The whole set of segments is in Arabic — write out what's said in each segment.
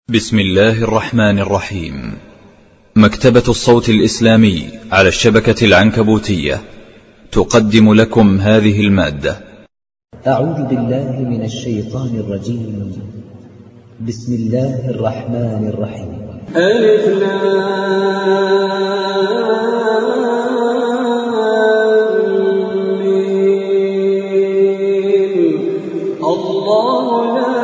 بسم الله الرحمن الرحيم. مكتبة الصوت الإسلامي على الشبكة العنكبوتية تقدم لكم هذه المادة. أعوذ بالله من الشيطان الرجيم. بسم الله الرحمن الرحيم. ألف لام ميم. الله لا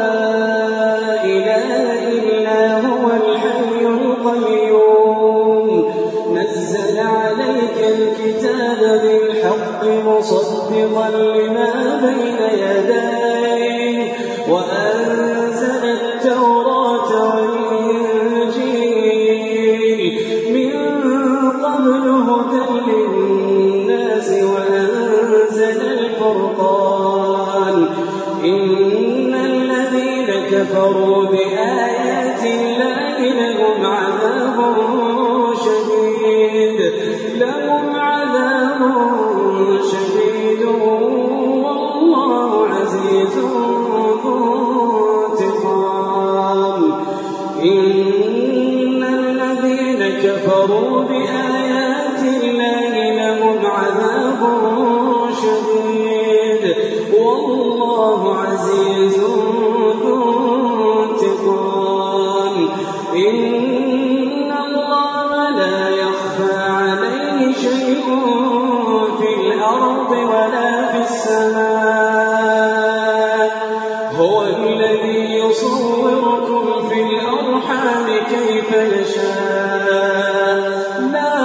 إله إلا هو الحي القيوم نزل عليك الكتاب بالحق مصدقا لما بين يديه وأنزل التوراة والإنجيل من قبل هدى للناس وأنزل الفرقان إن الذين كفروا بآيات الله لهم عذاب شديد والله عزيز ذو انتقام. إن الذين كفروا بآيات الله لهم عذاب شديد والله عزيز ذو انتقام. إن الله لا يخفى عليه شيء في الأرض ولا في السماء. هو الذي يصوركم في الأرحام كيف يشاء. لا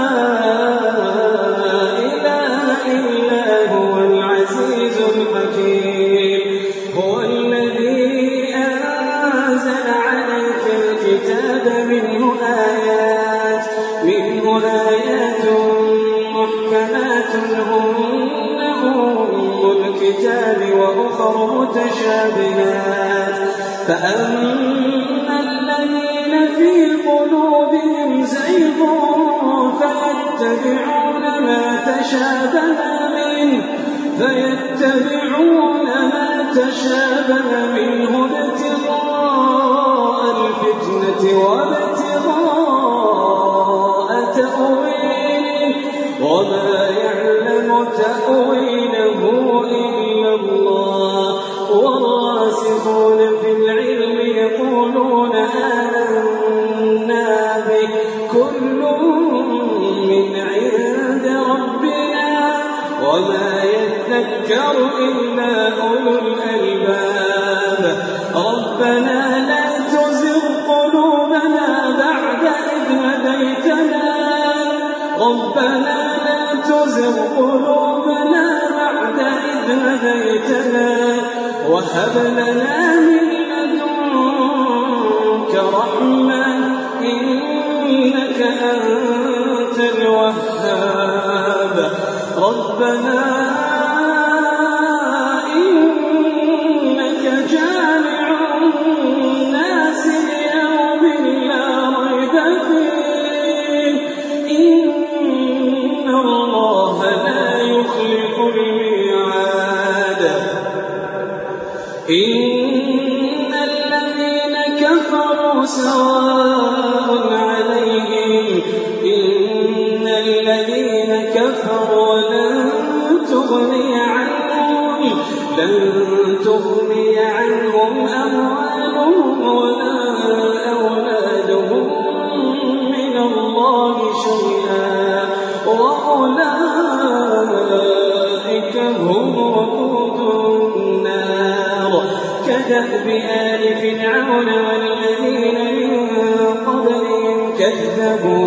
إله إلا هو العزيز الحكيم. هو الذي أنزل عليك الكتاب منه آيات محكمات هن أم الكتاب وأخر متشابهات فأما الذين في قلوبهم زيغ فيتبعون ما تشابه منه ابتغاء الفتنة وابتغاء تأويله وما يعلم تأويله إلا الله. والراسخون في العلم يقولون آمنا به كل من عند ربنا وما يذكر إلا أولو الألباب. ربنا لا تزغ قلوبنا بعد إذ هديتنا وهب لنا من لدنك رحمة إنك أنت الوهاب. ربنا إنك جامع الناس ليوم لا ريب فيه إن الله لا يخلف الميعاد. إن الذين كفروا سواء عليهم إن الذين كفروا لن تغني عنهم أموالهم ولا أولادهم من الله شيئا وأولئك هم وقود النار. كدأب آل فرعون والذين من قبلهم كذبوا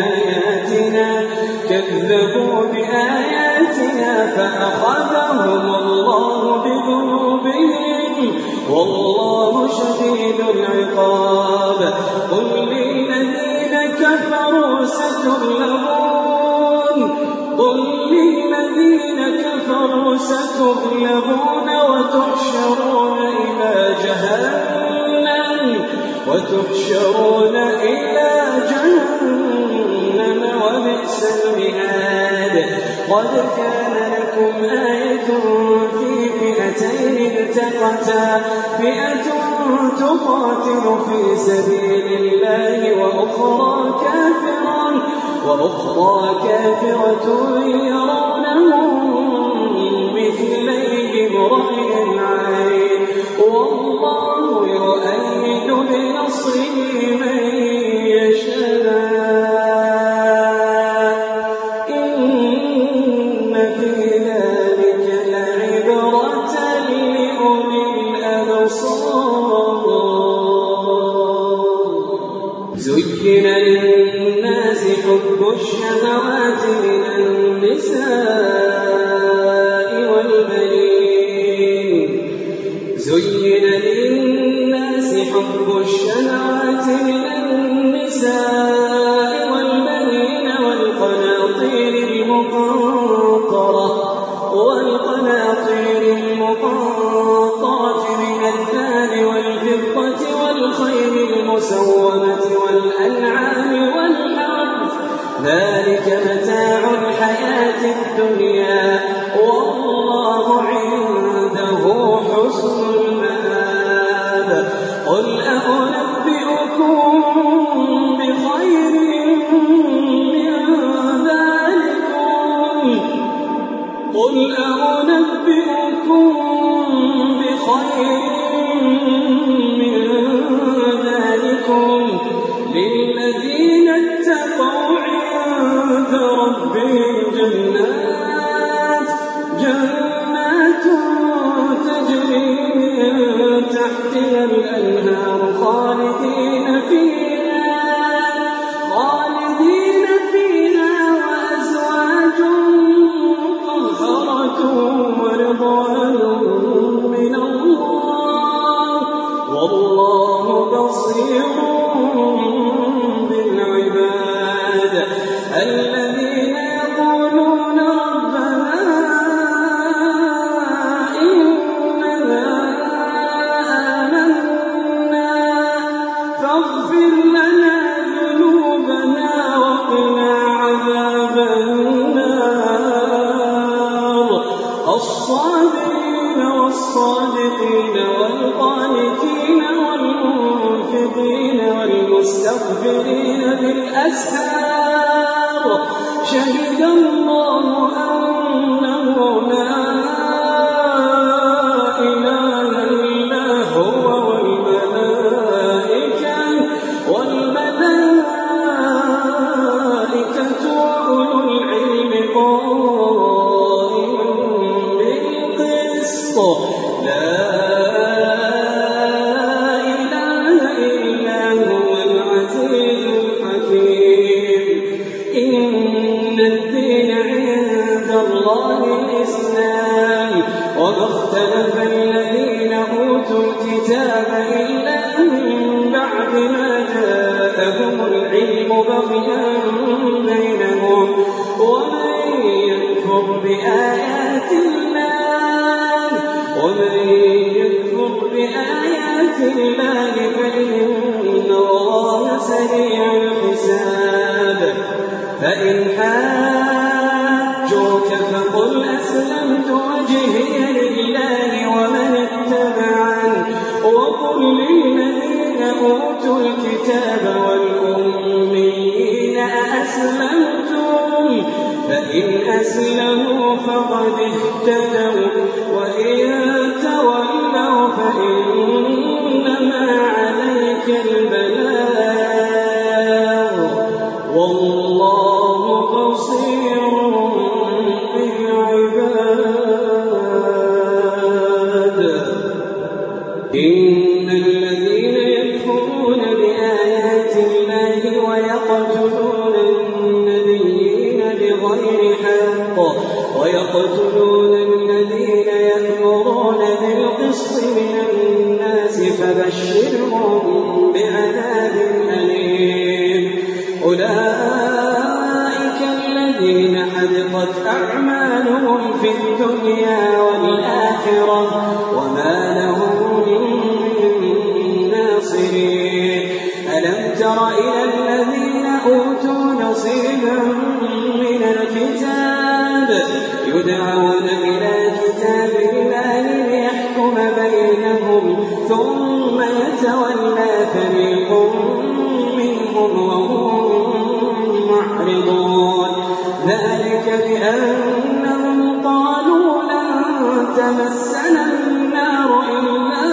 بآياتنا فأخذهم الله بذنوبهم والله شديد العقاب. قل للذين كفروا ستغلبون وتحشرون إلى جهنم وبئس المهاد. قد كان لكم جاءتكم آية في فئتين التقتا فئة تقاتل في سبيل الله وأخرى كافرة يرونهم مثليهم رأي العين والله يؤيد بنصره من يشاء إن في ذلك لعبرة لأولي الأبصار. زين للناس حب الشهوات من النساء والبنين والقناطير المقنطرة من الذهب والفضة والخيل المسومة والأنعام والحرث ذلك متاع الحياة الدنيا والله عنده حسن المآب. قل أنبئكم بخير من ذلكم للذين اتقوا عند ربهم جنات تجري من تحتها الأنهار خالدين فيها وأزواج مطهرة ورضوان من الله والله بصير بالعباد. الذين يقولون ربنا إننا آمنا فاغفر لنا ذنوبنا وقنا عذاب النار. الصابرين والصادقين والقانتين والمنفقين والمستغفرين بالأسحار شهد الله أنه لا إله إلا هو والملائكة وأولو العلم قائما بالقسط لا إله إلا هو العزيز الحكيم. إن الدين عند الله الإسلام وما اختلف الذين أوتوا الكتاب إلا من بعد ما جاءهم العلم بغيا بينهم ومن يكفر بآيات الله فإن الله سريع الحساب. فإن حاجوك فقل أسلمت وجهي لله ومن اتبعني وقل للذين أوتوا الكتاب والأميين أأسلمتم فإن أسلموا فقد اهتدوا وإن تولوا فإنما عليك البلاغ والله بصير بالعباد. إن الذين يكفرون بآيات الله ويقتلون النبيين بغير حق ويقتلون الذين يأمرون بالقسط من الناس فبشرهم بعذاب أليم. أولئك الذين حبطت أعمالهم في الدنيا والآخرة وما لهم من ناصرين. ألم تر إلى الذين أوتوا نصيبا من الكتاب يدعون إلى كتاب الله ليحكم بينهم ثم يتولى فريق منهم وهم معرضون ذلك بأنهم قالوا لن تمسنا النار إلا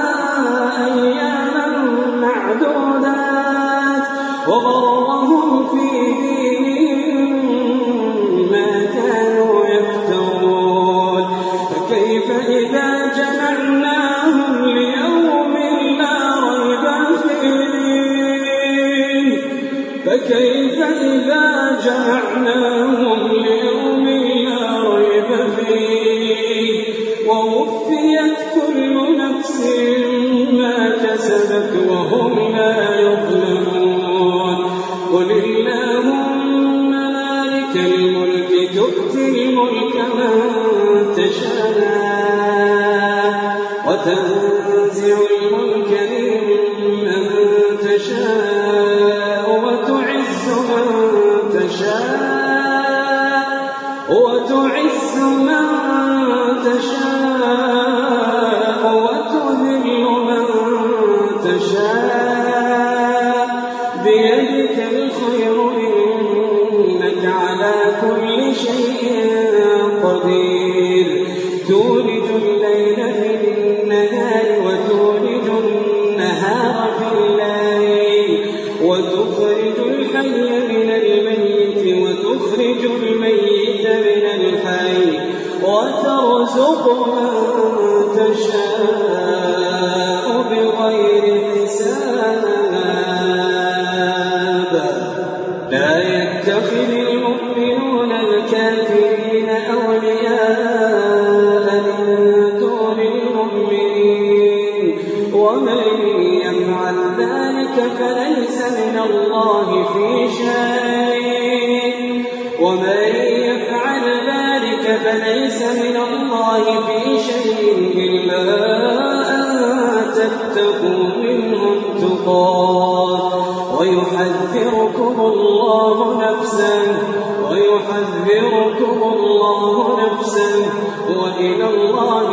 أياما معدودات وغرهم في دينهم ما كانوا يفترون فكيف إذا جمعناهم ليوم لا ريب فيه فكيف إذا جمعناهم ليوم لا ريب فيه ووفيت كل نفس ما كسبت وهم لا يظلمون قل اللهم مالك الملك تؤتي الملك من تشاء وتنزع الملك ممن تشاء وتعز من تشاء وتذل من تشاء بيدك الخير إنك على كل شيء قدير تولج الليل في النهار وتولج النهار في الليل وتخرج الحي من الميت وتخرج الميت من الحي وترزق من تشاء بغير حساب لا يتخذ المؤمنون الكافرين أولياء من دون المؤمنين ومن يفعل ذلك فليس من الله في شيء فليس من الله في شيء إلا أن تتقوا منهم تقاه ويحذركم الله نفسا وإلى الله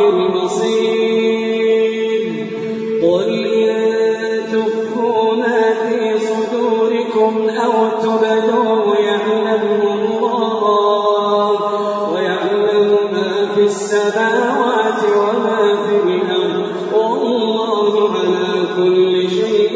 المصير قل إن تخفوا ما في صدوركم أو تبدوه يعلمه الله ويعلم ما في السماوات وما في الأرض والله على كل شيء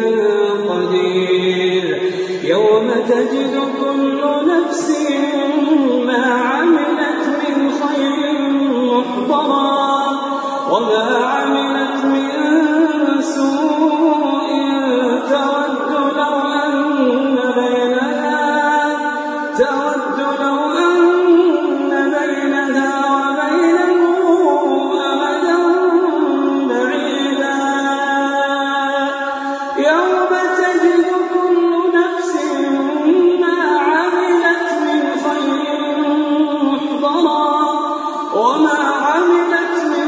قدير يوم تجد كل نفس ما عملت من خير محضرا وما عملت من سوء تود لو أن بينها وبينه أمدا بعيدا يوم تجد كل نفس ما عملت من خير محضرا وما عملت من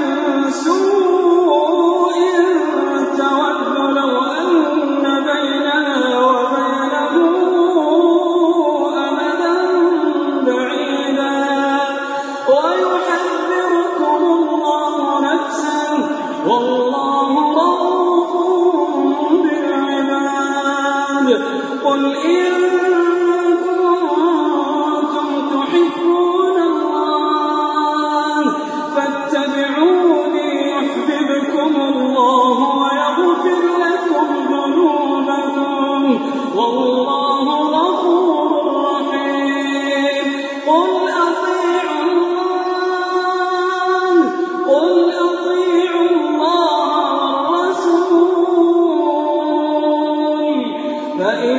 سوء تود لو أن بينها وبينه أمدا بعيدا ويحذركم الله نفسه والله رؤوف بالعباد قل إن كنتم تحبون الله فاتبعوني يحببكم الله ويغفر لكم ذنوبكم والله غفور رحيم قل أطيعوا الله والرسول فإن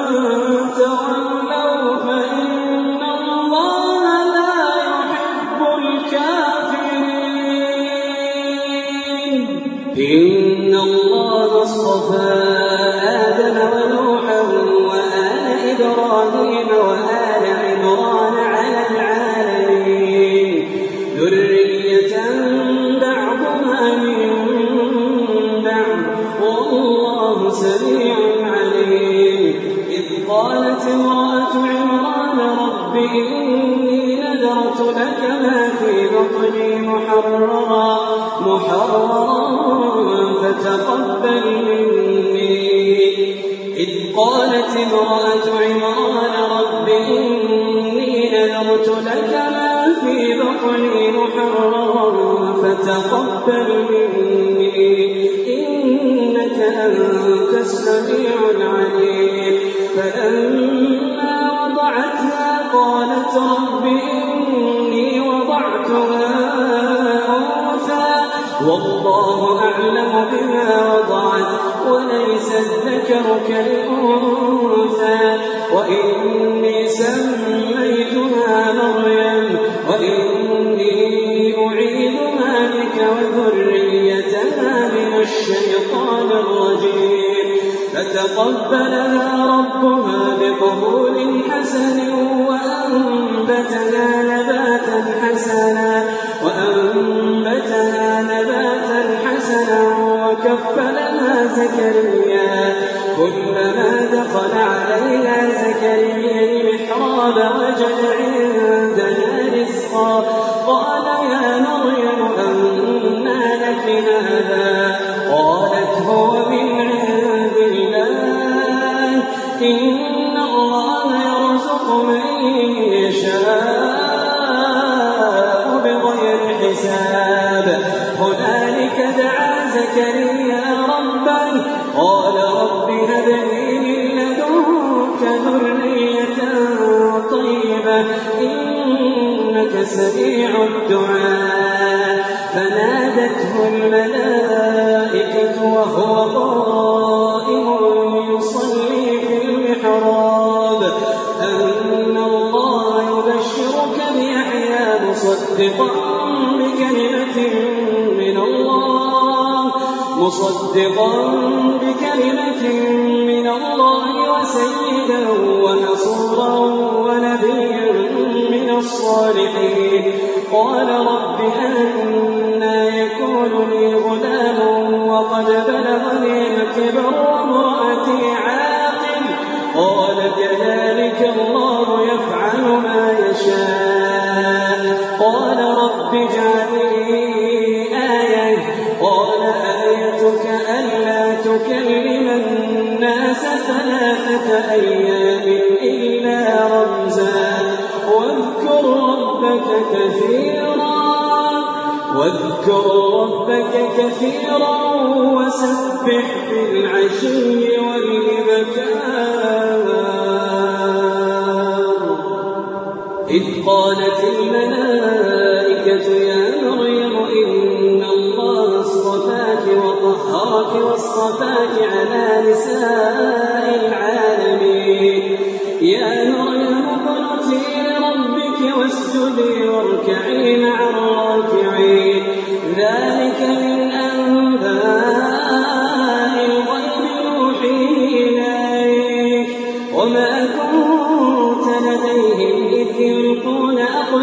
تولوا فإن الله لا يحب الكافرين إن الله اصطفى آدم ونوحا وآل إبراهيم وآل عمران على العالمين ذرية بعضها من بعض والله سميع عليم إذ قالت امرأة عمران رب إني نذرت لك ما في بطني محررا فتقبل مني. إذ قالت امرأة عمران رب إني نذرت لك ما في بطني محررا فتقبل مني إنك أنت السميع العليم. فلما وضعتها قالت رب إني وضعتها أنثى والله أعلم بما وضعت وليس الذكر كالأنثى وإني سميتها مريم وإني أعيذها بك وذريتها من الشيطان الرجيم. فتقبلها ربها بقبول حسن وأنبتها نباتا حسنا وكفلها زكريا. كلما دخل عليها زكريا المحراب وجد عندها رزقا قال يا مريم أنى لك هذا قالت هو من عند الله إن الله يرزق من يشاء بغير حساب. هنالك دعا زكريا ربه قال رب هب لي من لدنك ذرية طيبة إنك سميع الدعاء. فنادته الملائكة وهو قائم يصلي في المحراب أن الله يبشرك بيحيى مصدقا بكلمة من الله وسيدا ونصورا ونبيا من الصالحين. قال رب أنى يكون لي غلام وقد بلغني الكبر وامرأتي عاقر قال كذلك الله يفعل ما يشاء. قال رب اجعل لي آية قال آيتك ألا تكلم الناس 3 أيام إلا رمزا واذكر ربك كثيرا وسبح بالعشي والإبكار. إذ قالت الملائكة يا مريم إن الله اصطفاك وطهرك واصطفاك على نساء العالمين. يا مريم اقنتي لربك واسجدي واركعي مع الراكعين. ذلك من أنباء الغيب نوحيه إليك وما كنت لديهم إذ يلقون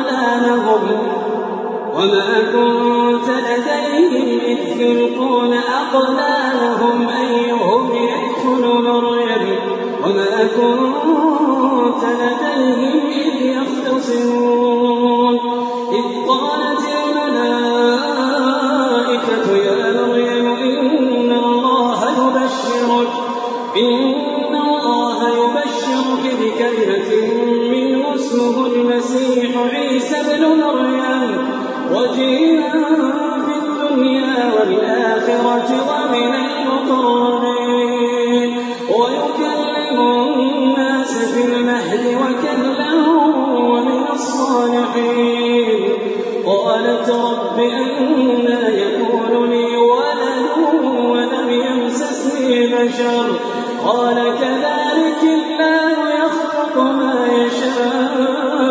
أقلامهم أيهم يكفل مريم وما كنت لديهم إذ يختصمون. إذ قالت الملائكة يا مريم إن الله يبشرك بكلمة منه اسمه المسيح عيسى ابن مريم وجيها في الدنيا والآخرة ومن المقربين ويكلم الناس في المهد وكهلا ومن الصالحين. قالت رب أنى يكون لي ولد ولم يمسسني بشر قال كذلك الله يخلق ما يشاء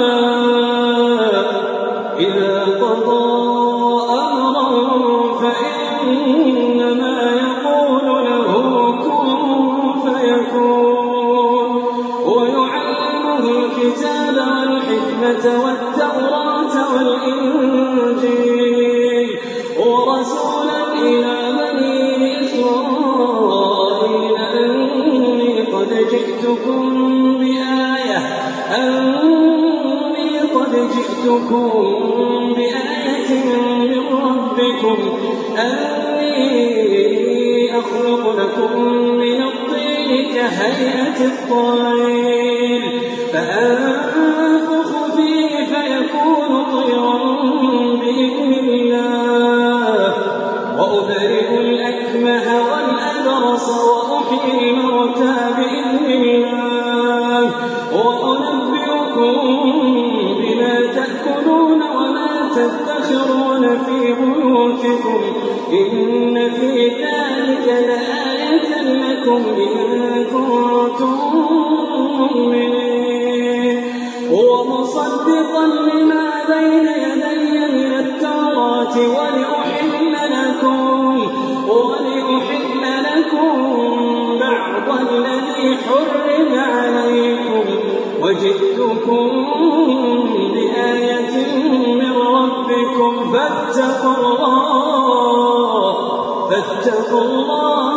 إذا قضى أمرا فإنما يقول له كن فيكون. ويعلمه الكتاب والحكمة والتوراة والإنجيل ورسولا إلى بني إسرائيل أني قد جئتكم بآية من ربكم أني أخلق لكم من الطين كهيئة الطير فأنفخ فيه فيكون طيرا بإذن الله وأبرئ الأكمه والأبرص وأحيي الموتى بإذن الله وأنبئكم بما تأكلون وما تدخرون في بيوتكم إن في ذلك لآية لكم إن كنتم مؤمنين ومصدقا لما بين يدي من التوراة ولأحل لكم بعض الذي حرم عليكم وجئتكم بآية من ربكم فاتقوا الله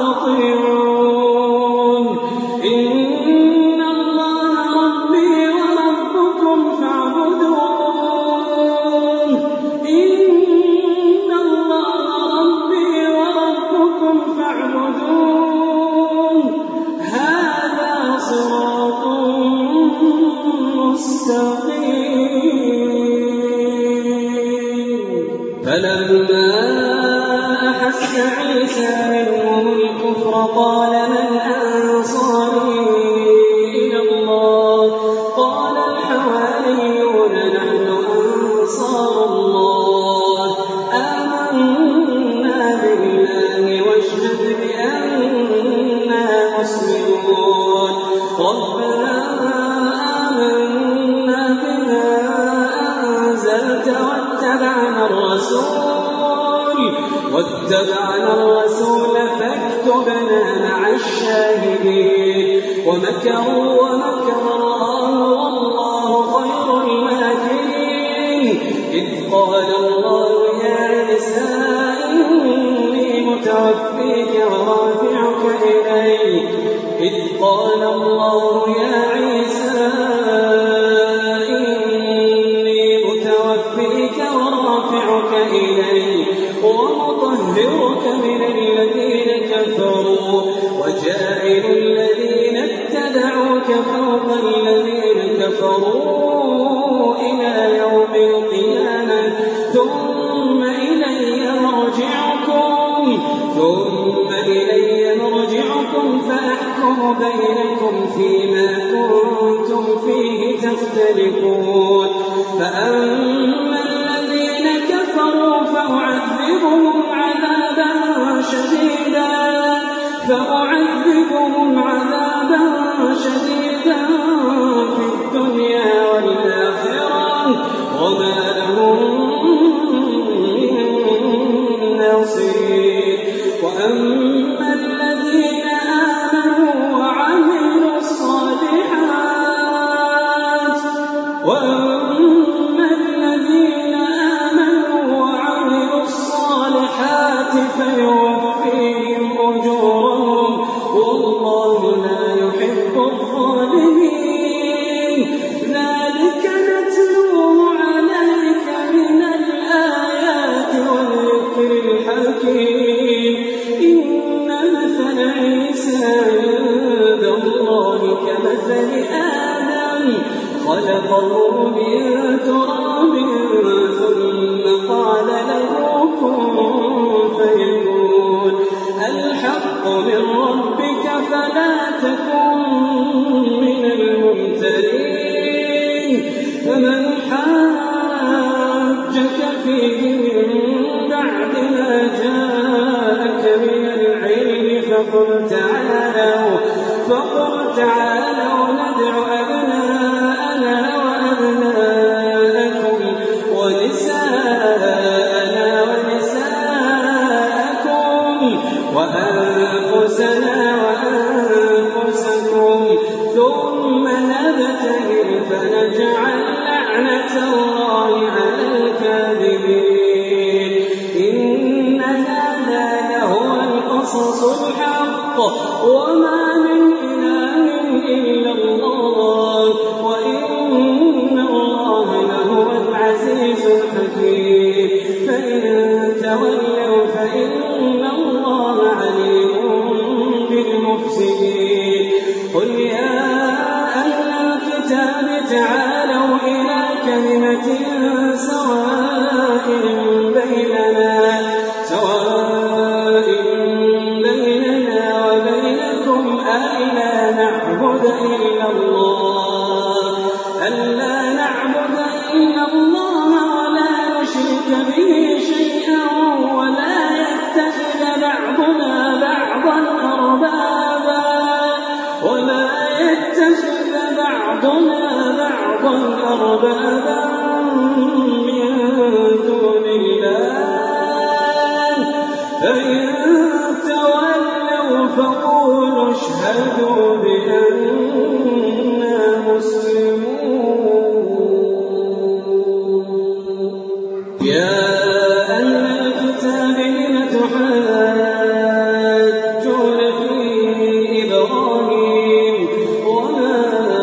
وأطيعون إن الله ربي وربكم فاعبدون إن الله ربي وربكم فاعبدون هذا صراط مستقيم فلما أحس عيسى منهم الكفر قال من أنصاري إلى الله قال الحواريون نحن أنصار الله آمنا بالله واشهد بأننا مسلمون ربنا آمنا بما أنزلت واتبعنا الرسول فاكتبنا مع الشاهدين ومكروا ومكر الله والله خير الماكرين إذ قال الله يا عيسى إني متوفيك ورافعك إلي ومطهرك من الذين كفروا وجاعل الذين اتبعوك فوق الذين كفروا إلى يوم القيامة ثم إلي مرجعكم فأحكم بينكم فيما كنتم فيه تختلفون فأما الذين كفروا فأعذبهم عذابا شديدا في الدنيا والآخرة وما لهم من نصير وأما الذين آمنوا وعملوا الصالحات فيوفيهم أجورهم والله لا يحب الظالمين ذلك نتلوه عليك من الآيات والذكر الحكيم إن مثل عيسى عند الله كمثل آدم خلقه من تراب ثم قال له كن فيكون الحق من ربك فلا تكن من الممترين فمن حاجك فيه من بعد ما جاءك من العلم فقل تعالوا ندع أبناءنا وأبناءكم ونساءنا ونساءكم وأنفسنا وأنفسكم ثم نبتهل فنجعل لعنة الله على الكاذبين إن هذا لهو القصص الحق وما من إله إلا الله وإن الله لهو العزيز الحكيم فإن تولوا فإن الله عليم بالمفسدين قل يا أهل الكتاب تعالوا إلى كلمة سواء بيننا وبينكم ألا نعبد إلا الله ولا نشرك به شيئا ولا يتخذ بعضنا بعضا أربابا من دون الله فإن تولوا فقولوا اشهدوا بأننا مسلمون يا أهل الكتاب لم تحاجون في إبراهيم وما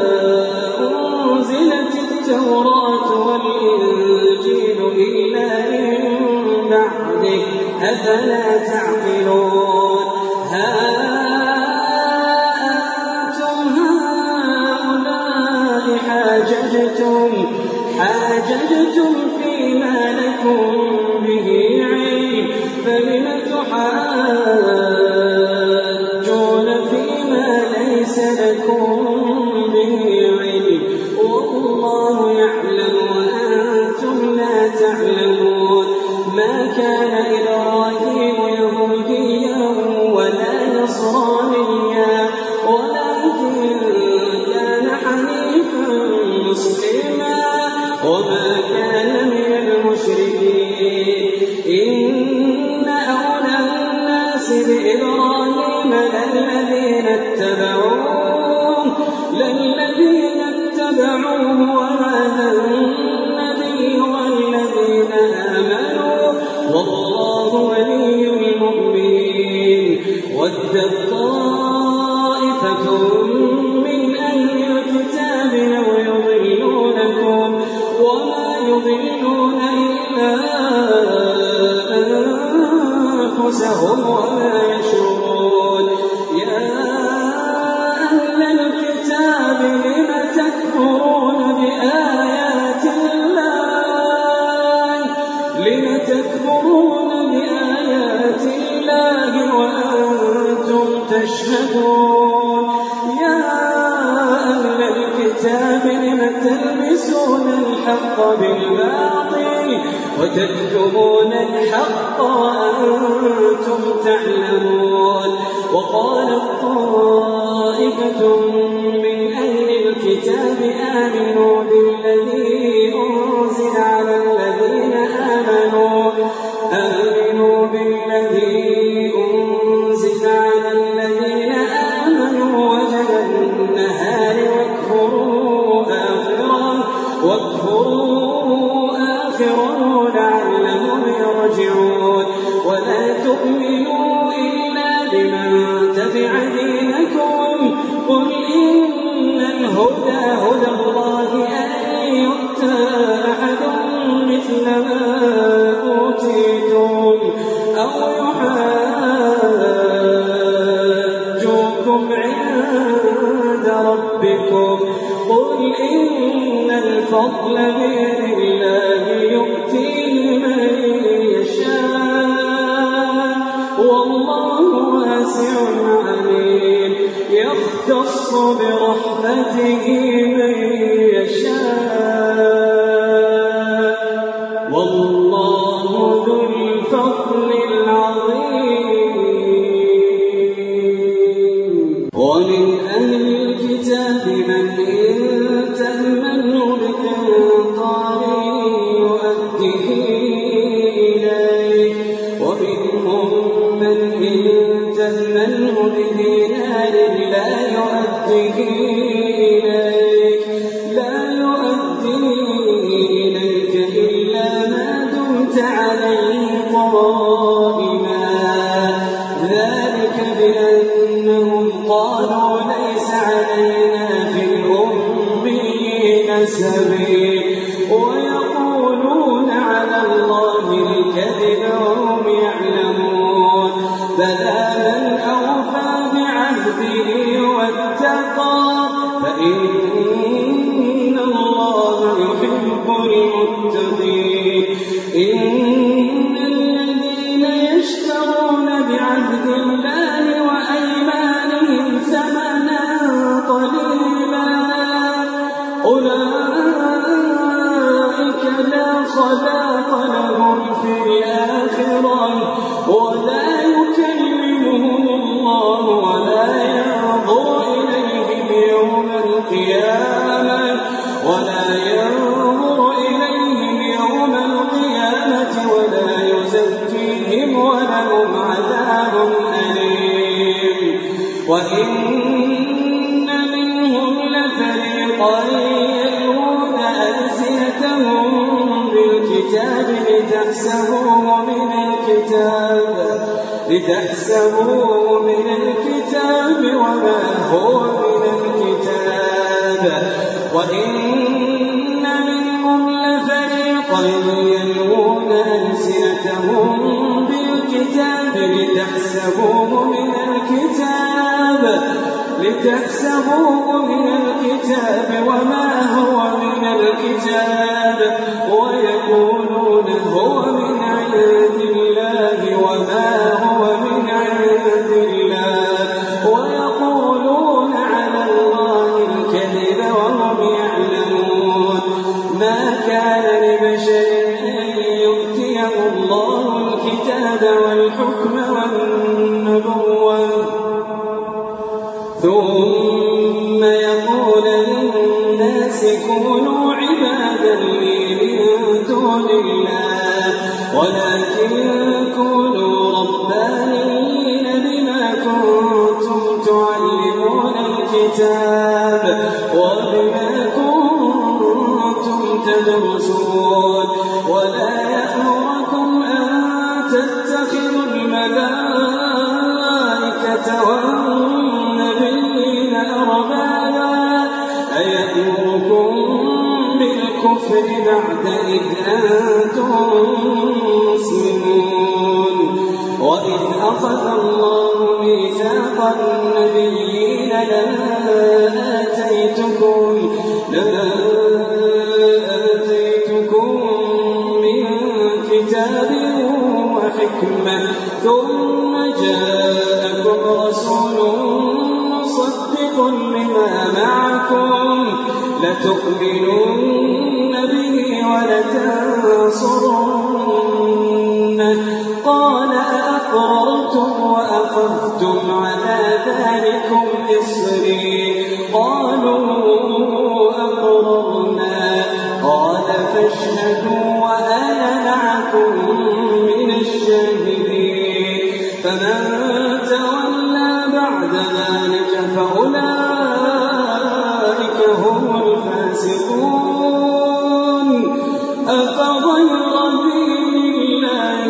أنزلت التوراة والإنجيل إلا من بعده أفلا تعقلون ها أنتم هؤلاء حاججتم فيما لكم به علم فلم تحاجون فيما ليس لكم به علم والله يعلم وأنتم لا تعلمون ما كان إبراهيم يهوديا ولا نصرانيا ولكن كان حنيفا مسلما وما كان من المشركين إن أولى الناس بإبراهيم للذين اتبعوه وهذا النبي والذين آمنوا والله ولي المؤمنين ودت طائفة من أهل الكتاب لو يضلونكم وما يضلون إلا أنفسهم وما يشعرون يا أهل الكتاب لم تكفرون بآيات الله وأنتم تشهدون يا أهل الكتاب لم تلبسون الحق بالباطل وتكتمون الحق وأنتم تعلمون وقالت طائفة من أهل الكتاب آمنوا بالذي أنزل على الذين آمنوا وجه النهار واكفروا آخره لعلهم يرجعون ولا تؤمنوا إلا لمن تبع دينكم قل إن الهدى هدى الله أن يؤتى أحد مثل ما أوتيتم أو يحاجوكم عند ربكم قل إن الفضل بيد الله يؤتيه من يشاء والله واسع عليم يختص برحمته من يشاء والله ذو الفضل العظيم ومن أهل الكتاب من إن تأمنه بقنطار يؤديه إليك ومنهم من إن تأمنه بدينار لا يؤديه إليك إلا ما دمت عليه قائما ذلك بأنهم قالوا ليس علينا في الأميين سبيل ويقولون على الله الكذب وهم يعلمون بلى من أوفى بعهده واتقى فإن الله يحب المتقين إن الذين يشترون بعهد الله وأيمانهم ثمنا قليلا أولئك لا خلاق لهم في الآخرة ولا يكلمهم الله ولا ينظر إليهم يوم القيامة ولا يزكيهم ولهم عذاب أليم وإن منهم لفريقا يلوون ألسنتهم بالكتاب لتحسبوه من الكتاب وما هو من الكتاب وإن منهم لفريقا يلوون ألسنتهم بالكتاب لتحسبوه من الكتاب وما هو من الكتاب ويقولون هو من عند الله وما هو من عند الله ويقولون على الله الكذب وهم يعلمون ما كان لبشر أن يؤتيه الله الكتاب والحكم والنبوة ثم يقول للناس كونوا عبادا لي من دون الله ولكن كونوا ربانيين بما كنتم تعلمون الكتاب وبما كنتم تدرسون ولا يأمركم أن تتخذوا الملائكة والنبيين أربابا أيأمركم بالكفر بعد إذ أنتم مسلمون وإذ أخذ الله ميثاق النبيين لما آتيتكم من كتاب وحكمة ثم جاءكم رسول مصدق لما معكم لتؤمنن به ولتنصرنه قال أأقررتم وأخذتم على ذلكم إصري قالوا أقررنا قال فاشهدوا وأنا معكم من الشاهدين فمن تولى بعد ذلك فأولئك هم الفاسقون أفغير دين الله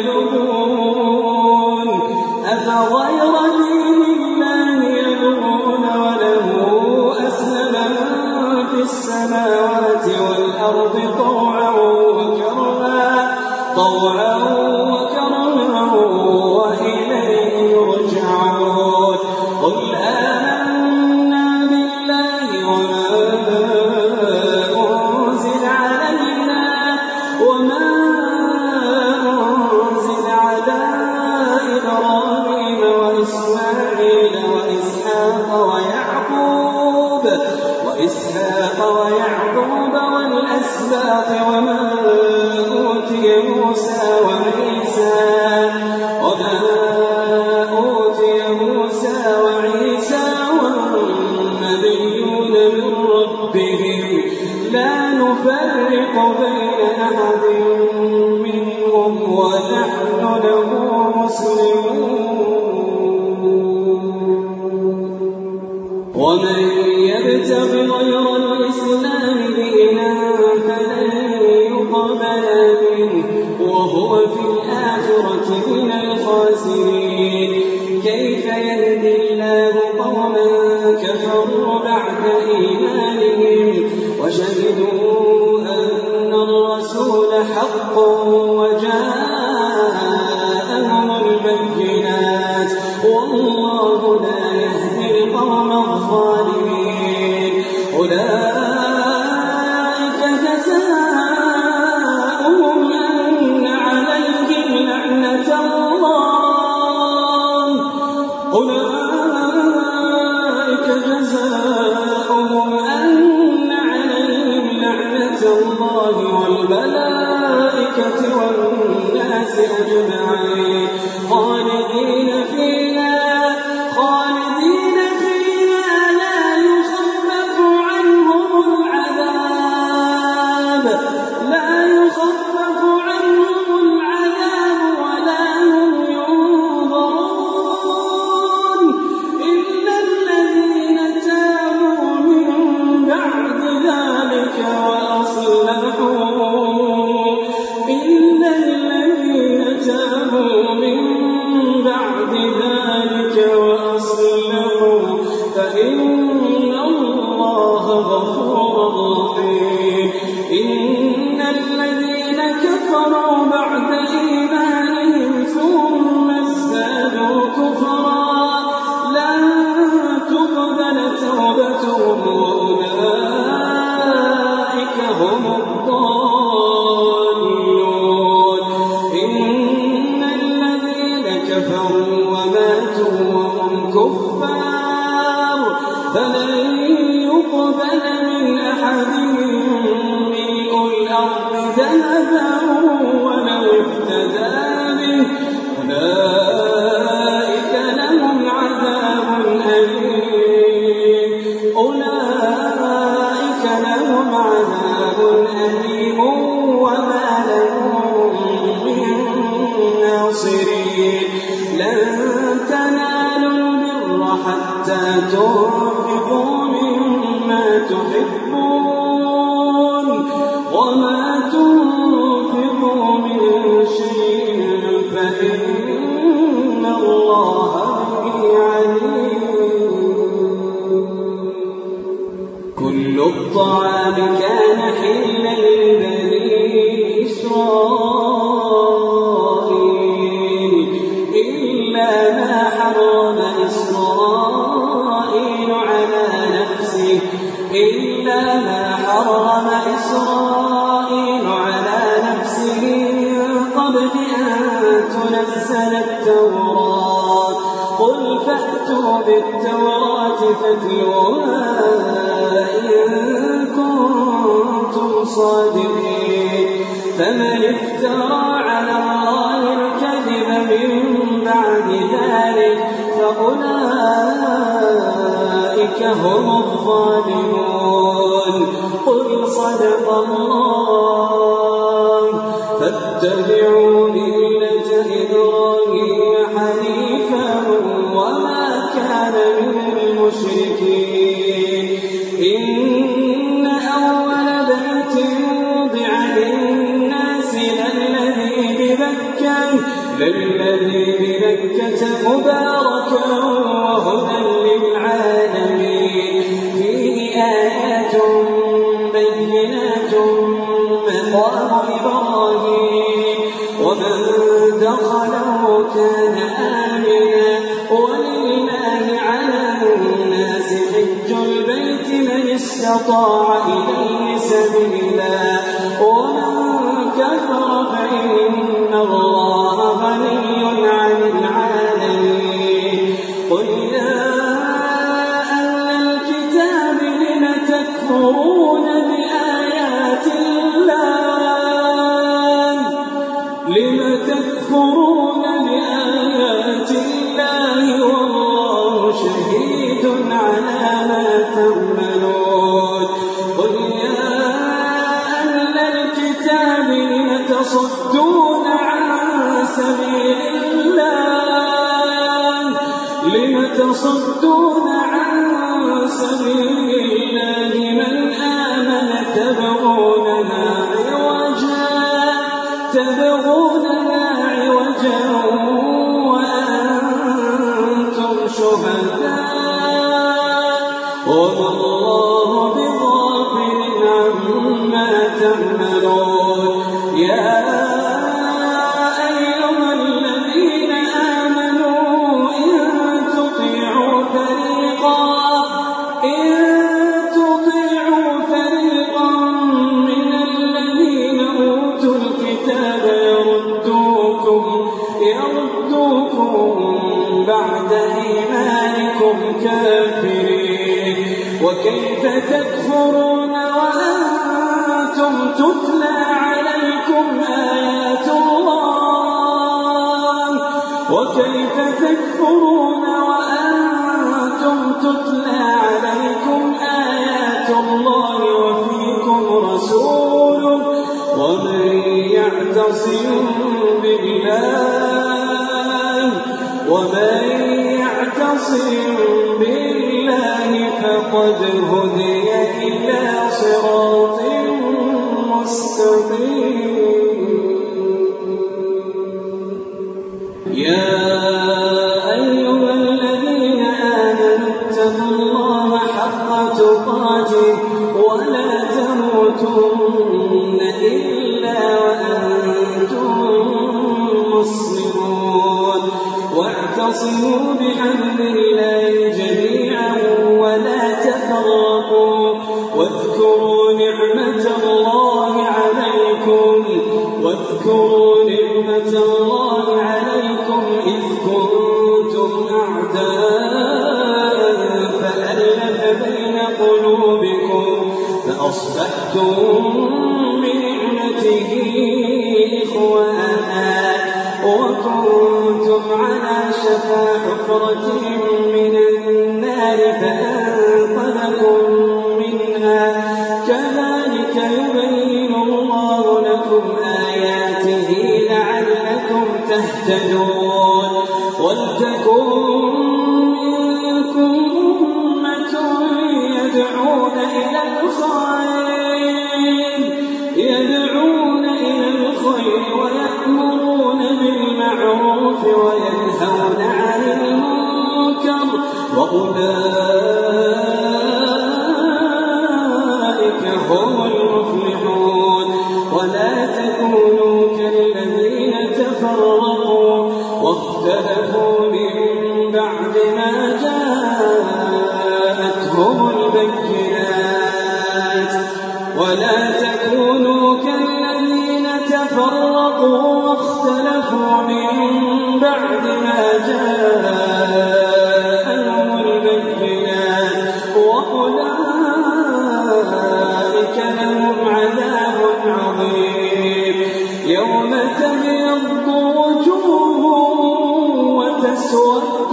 يبغون وله أسلم من في السماوات والأرض طوعا وكرها وإليه يرجعون قل آمنا بالله وما أنزل على إبراهيم وإسماعيل وإسحاق ويعقوب والأسباط وما أوتي موسى وعيسى والنبيون من ربهم لا نفرق بين أحد منهم ونحن له مسلمون ومن يبتغ غير الإسلام دينا فلن يقبل منه وهو في الآخرة من الخاسرين كيف يهدي الله قوما كفروا بعد إيمانهم وشهدوا أن الرسول حق وجاءهم البينات والله لا يهدي القوم الظالمين. أولئك جزاؤهم أن عليهم لعنة الله والملائكة والناس أجمعين خالدين فيها لا يخفف عنهم العذاب ولا هم ينظرون إلا الذين تابوا من بعد ذلك وأصلحوا فإن الله غفور رحيم. إن الذين كفروا بعد إيمانهم ثم ازدادوا كفرا لن تقبل توبتهم وأولئك هم الضالون. إن الذين كفروا وماتوا وهم كفار فلن يقبل من أحدهم ملء الأرض ذهبا ولو افتدى به أولئك لهم عذاب أليم وما لهم من ناصرين. لن تنالوا البر حتى تنفقوا مما تحبون وما تنفقوا من شيء فإن الله به عليم. كل الطعام كان حلا لبني إسرائيل إلا ما حرم إسرائيل على نفسه من قبل أن تنزل التوراة. قل فأتوا بالتوراة فاتلوها إن كنتم صادقين. فمن افترى على الله الكذب من بعد ذلك فأولئك هم الظالمون. قل صدق الله فاتبعوا ملة إبراهيم حنيفا وما كان من المشركين. إن أول بيت وضع للناس للذي ببكة مباركا وهدى للعالمين. فيه آيات بينات مقام إبراهيم ومن دخله كان آمنا ولله على الناس حج البيت من استطاع إليه سبيلا ومن كفر فإن الله غني عن العالمين. قل يا أهل الكتاب لم تكفرون بآيات الله والله شهيد على ما تعملون. قل يا أهل الكتاب لم تصدون عن سبيل الله من آمن تبغوننا عوجا وأنتم شهداء وما الله بغافل عما تعملون. يا أيها الذين آمنوا إن تطيعوا فريقا من الذين أوتوا الكتاب يردوكم بعد إيمانكم كافرين. وكيف تكفرون وأنتم تتلى عليكم آيات الله وفيكم رسوله. ومن يعتصم بالله فقد هدي إلى صراط مستقيم. يا أيها الذين آمنوا اتقوا الله حق تقاته ولا تموتن إلا وأنتم مسلمون. واعتصموا بحبل الله جميعا ولا تفرقوا. واذكروا نعمة الله عليكم إذ كنتم أعداء فألف بين قلوبكم فأصبحتم بنعمته إخوانا وكنتم على شفا حفرة من النار فأنقذكم منها. كذلك يبين الله لكم آياته لعلكم تهتدون. ولتكن منكم أمة يدعون إلى الخير ويأمرون بالمعروف وينهون عن المنكر وأولئك هم المفلحون. ولا تكونوا كالذين تفرقوا واختلفوا من بعد ما جاءتهم البينات. وأولئك لهم عذاب عظيم. يوم تبيض وجوه وتسود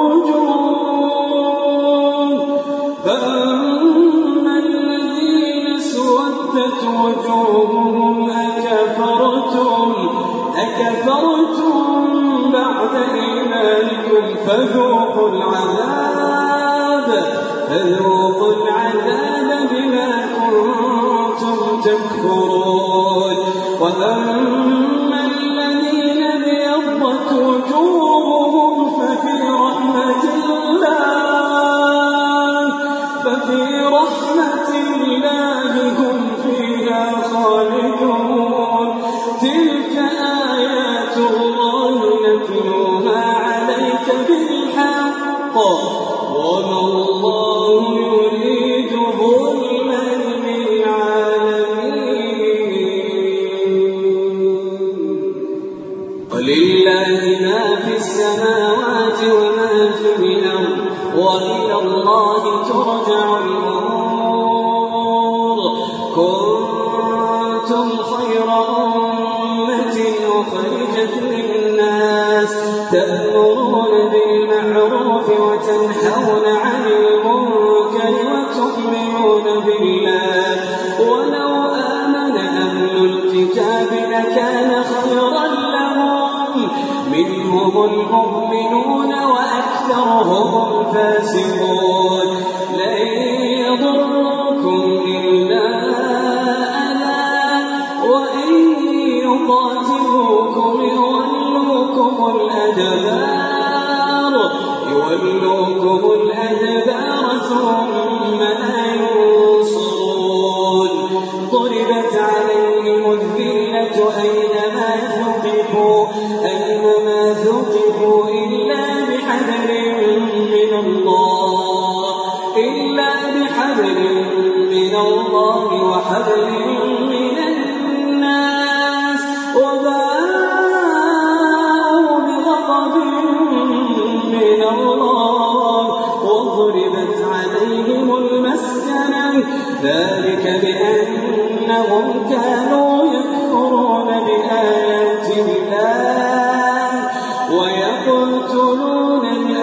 وجوه. فأما الذين اسودت وجوههم أكفرتم بعد إيمانكم فذوقوا العذاب بما كنتم تكفرون. وأما الذين ابيضت وجوههم ففي رحمة الله هم فيها خالدون. تلك آيات الله نتلوها عليك بالحق وما الله يريد ظلما للعالمين. ولله ما في السماوات وما في الأرض وإلى الله ترجع الأمور. كنتم خير أمة أخرجت للناس تأمرون بالمعروف وتنهون عن المنكر وتؤمنون بالله. ولو آمن أهل الكتاب لكان خيرا لهم منهم المؤمنون وأكثرهم الفاسقون. لن يضركم إلا أذى وإن يقاتلوكم يولوكم الأدبار ثم إلا بحبل من الله وحبل من الناس وباءوا بغضب من الله وضربت عليهم المسكنة ذلك بأنهم كانوا يكفرون بآيات الله ويقتلون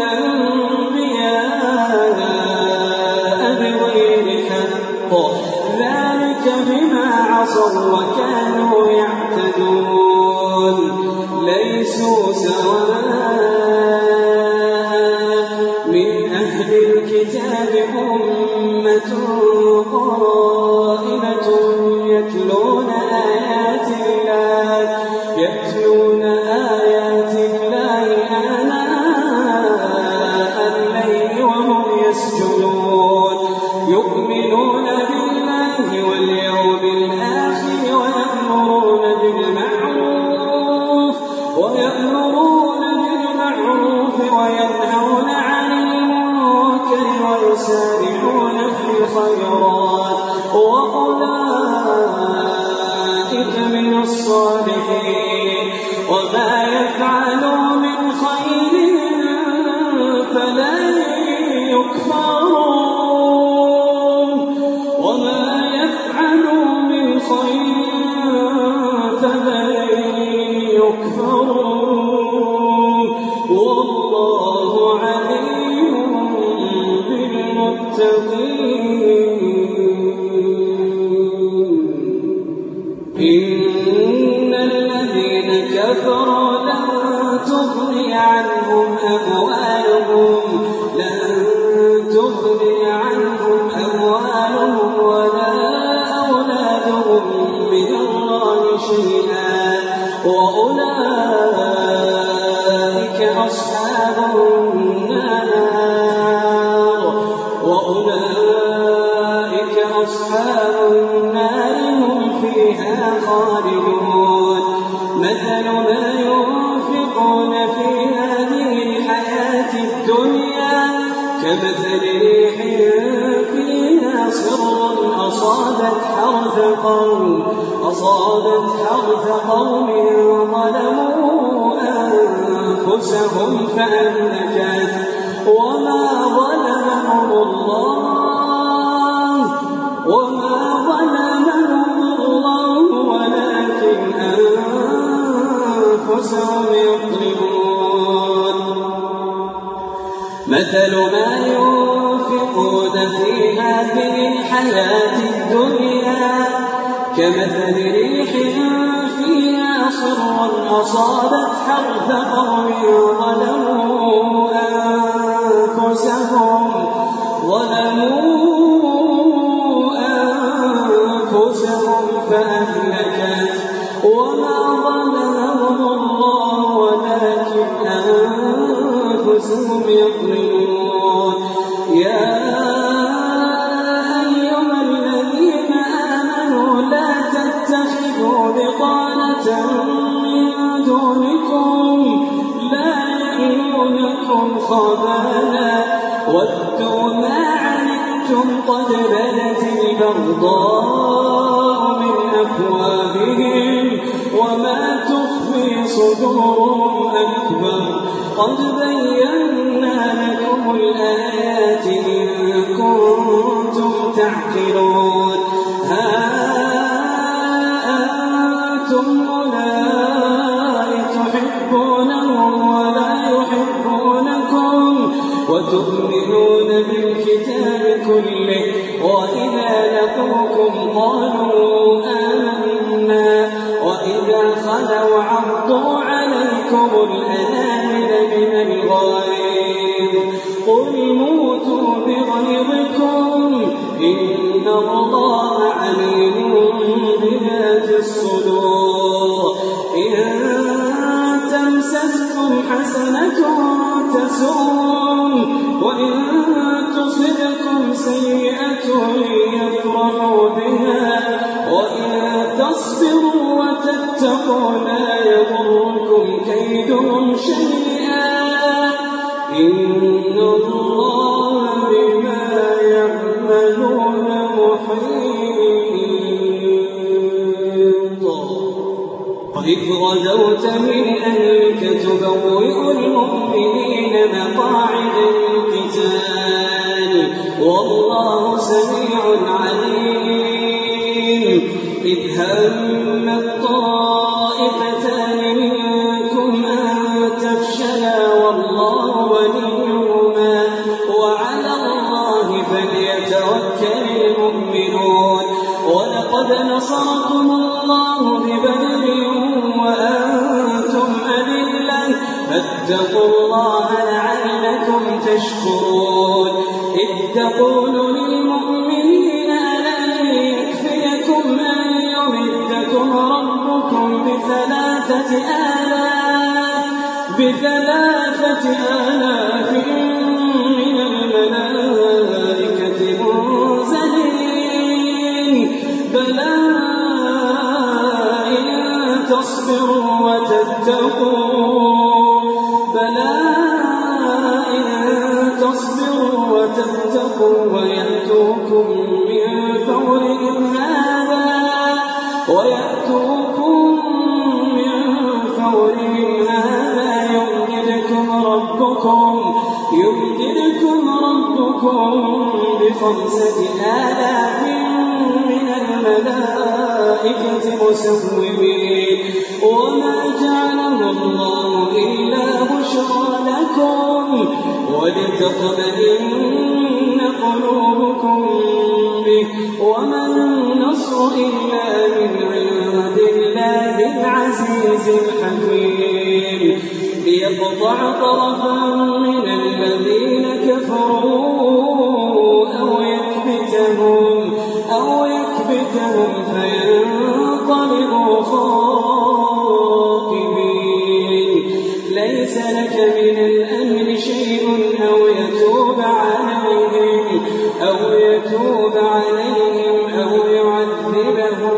الأنبياء بغير حق ذلك بما عصوا وكانوا يعتدون ليسوا سواء من أهل الكتاب أمة قائمة يتلون آيات الله آناء الليل وهم يسجدون يؤمنون بالله واليوم الآخر ويأمرون بالمعروف وينهون عن المنكر ويسارعون في الخيرات وأولئك من الصالحين وما يفعلوا من خير فلن يكفرون والله عليم بالمتقين إن الذين كفروا لن تغني عنهم أموالهم ولا أولادهم من الله شيئا وأولئك أصحاب النار هم فيها خالدون مثل ما ينفقون في هذه الحياة الدنيا كمثل ريح فيها صر أصابت حرث قوم ظلموا أنفسهم فأهلكت وما ظلمهم الله ولكن أنفسهم يظلمون مثل ما ينفقون في هذه الحياة الدنيا كمثل ريح فيها صر أصابت حرث قوم ظلموا أنفسهم فأهلكت وما ظلمهم الله ولكن أنفسهم يظلمون يا أيها الذين آمنوا لا تتخذوا بطانة من دونكم لا يألونكم خبالا ودوا ما عنتم قد بدت البغضاء من أفواههم وما تخفي صدورهم أكبر قد بينا لكم الآيات إن كنتم تعقلون ها أنتم أولئك تحبونهم ولا يحبونكم وتؤمنون بالكتاب كله وإذا لقوكم قالوا آمنا وإذا خلوا عضوا عليكم الأنامل من الغيظ قل موتوا بغيظكم إن الله عليم بذات الصدور إن تمسسكم حسنة تسؤهم وإن تصبكم سيئة يفرحوا بها وإن تصبروا وتتقوا لا يضركم كيدهم شيئا إن الله بما وإذ غدوت من أهلك تبوئ المؤمنين مقاعد للقتال والله سميع عليم إذ همت طائفتان منكم أن تفشلا والله وليهما وعلى الله فليتوكل المؤمنون ولقد نصركم الله ببدر وأنتم أذلة فاتقوا الله لعلكم تشكرون إذ تقول للمؤمنين ألن يكفيكم أن يمدكم ربكم بثلاثة آلاف من الملائكة منزلين بلى إن تصبروا وتتقوا ويأتوكم من فورهم هذا يمددكم ربكم ب5,000 من الملائكة مسومين وما جعله الله إلا بشرى لكم ولتطمئن قلوبكم به وما النصر إلا من عند الله العزيز الحكيم ليقطع طرفا من الذين كفروا أو يكبتهم فينقلبوا خائبين ليس لك من الأمر شيء أو يتوب عليهم أو يعذبهم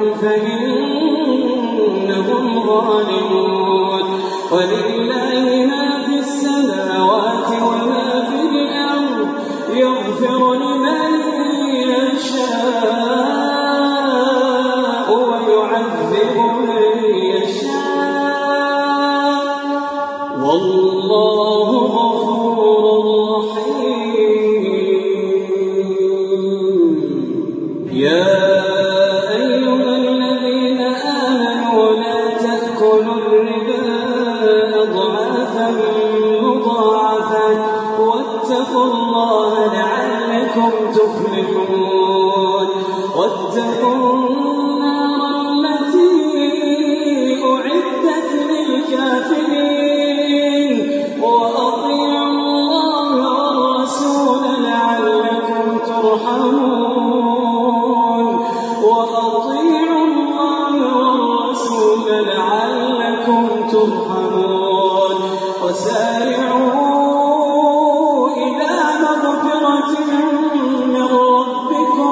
فإنهم ظالمون ولله ما في السماوات وما في الأرض يغفر لمن يشاء ويعذب من يشاء والله غفور رحيم يا أيها الذين آمنوا لا تأكلوا الربا أضعافا مضاعفة واتقوا الله لعلكم تفلحون واتقوا النار التي أعدت للكافرين وأطيعوا الله والرسول لعلكم ترحمون وسارعوا إلى مغفرة من ربكم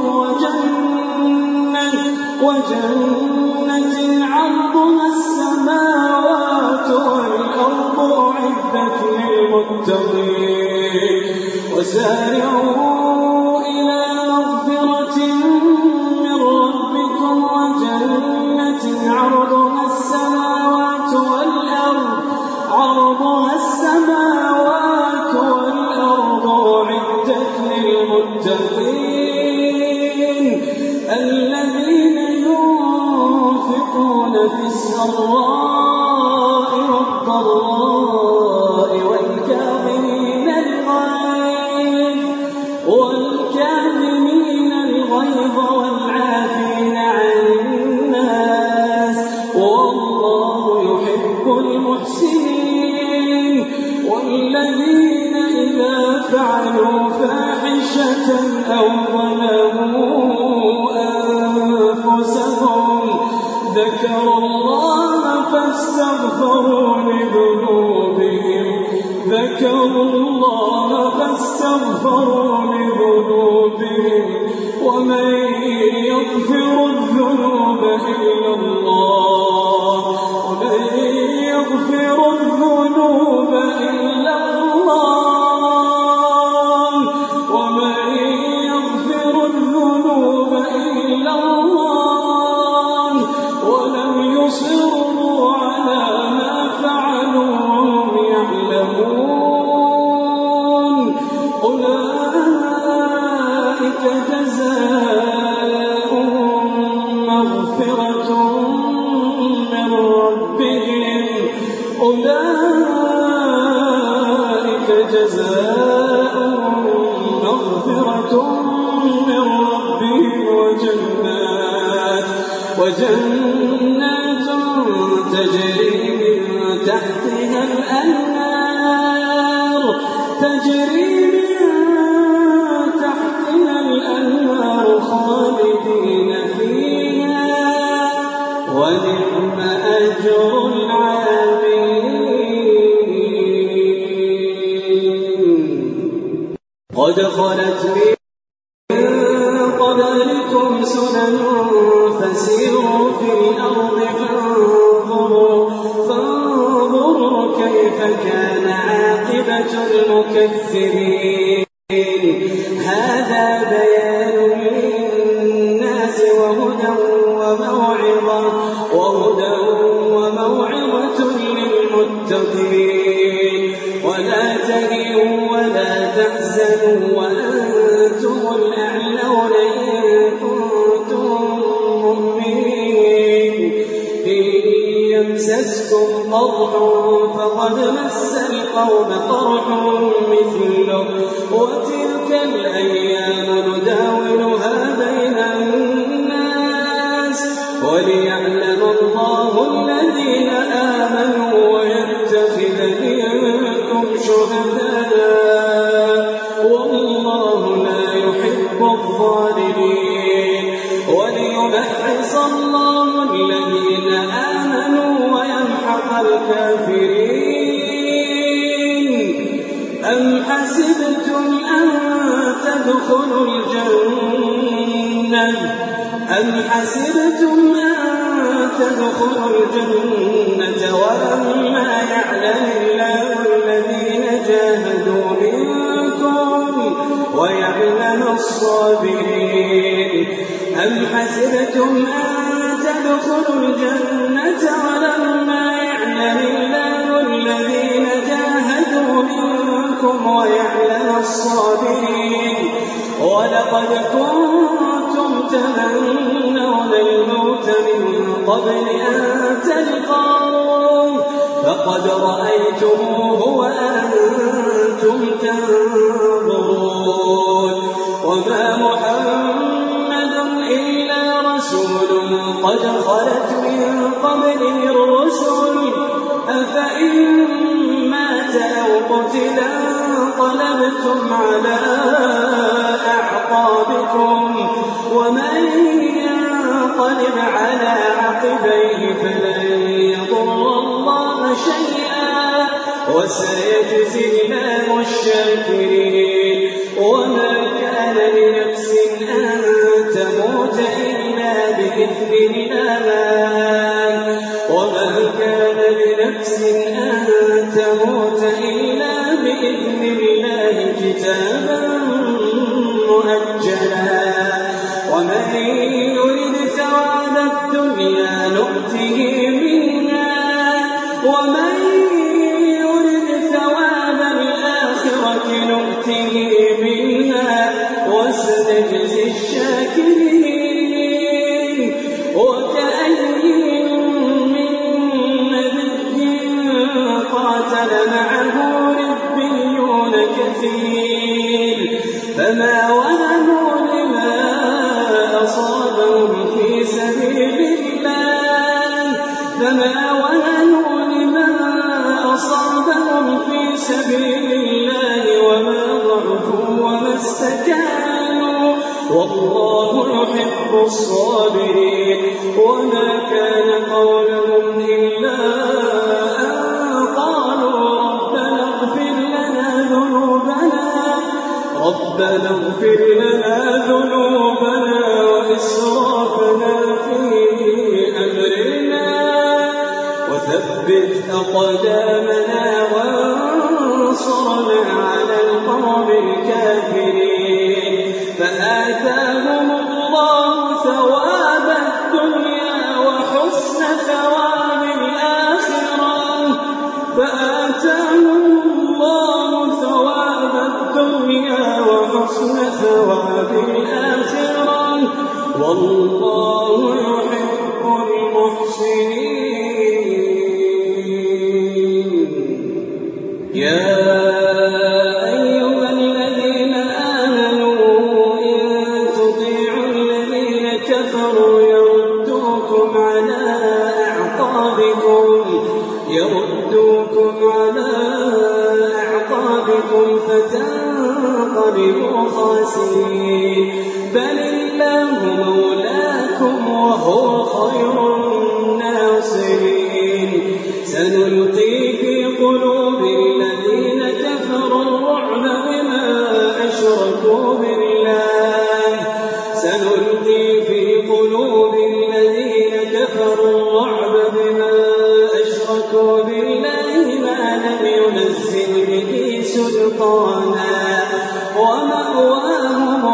وجنة عرضها السماوات والأرض أعدت للمتقين وسارعوا إلى مغفرة من ربكم وجنة عرضها السماوات والأرض أعدت للمتقين الذين ينفقون في السراء والضراء والكاظمين الغيظ والعافين عن الناس والله يحب المحسنين والذين إذا فعلوا فاحشة أو ظلموا أنفسهم ذكروا الله فاستغفروا لذنوبهم ومن يغفر الذنوب إلا الله ولم يصروا جزاؤهم مغفرة من ربهم أولئك جزاؤهم مغفرة من ربهم وجنات تجري من تحتها الأنهار خالدين فيها ونعم أجر العاملين. قد خلت من قبلكم سنن فسيروا في الأرض فانظروا كيف كان عاقبة المكذبين. هذا بيان للناس وهدى وموعظة للمتقين. ولا تهنوا ولا تحزنوا وأنتم الأعلون إن كنتم مؤمنين. إن يمسسكم قرح فقد مس القوم قرح مثله وتلك الأيام نداولها بين الناس وليعلم الله الذين آمنوا ويتخذ منكم شهداء والله لا يحب الظالمين. وليمحص الله الذين آمنوا ويمحق الكافرين. أم حسبتم أن تدخلوا الجنة ولما يعلم الله الذين جاهدوا منكم ويعلم الصابرين. أم حسبتم أن تدخلوا الجنة ولما يعلم الله الذين جاهدوا منكم ويعلم الصابرين. ولقد كنتم تمنون الموت من قبل أن تلقوه فقد رأيتموه وأنتم تنظرون. وما محمد إلا رسول قد خلت من قبله الرسل أفإن مات أو قتلا انقلبتم على أعقابكم ومن ينقلب على عقبيه فلن يضر الله شيئا وسيجزي الله الشاكرين. وما كان لنفس أن تموت إلا بإذن الله كتابا مؤجلا. ومن يرد ثواب الدنيا نؤته منها ومن يرد ثواب الآخرة نؤته منها وسنجزي الشاكرين. وكأين من نبي قاتل معه ربيون كثير فما وهنوا لما أصابهم في سبيل الله وما ضعفوا وما استكانوا والله يحب الصابرين. وما كان قولهم إلا أن قالوا ربنا اغفر لنا ذنوبنا وإسرافنا في أمرنا وثبت أقدامنا وانصرنا على القوم الكافرين. فآتاهم الله ثواب الدنيا وحسن ثواب الآخرة الدنيا وحسن ثواب الآخرة والله يحب المحسنين. يا أيها الذين آمنوا إن تطيعوا الذين كفروا يردوكم على أعقابكم فتنقلبوا خاسرين. بل الله مولاكم وهو خير الناصرين. سنلقي في قلوب الذين كفروا الرعب بما أشركوا بالله ما لم ينزل به سلطانا ومأواهم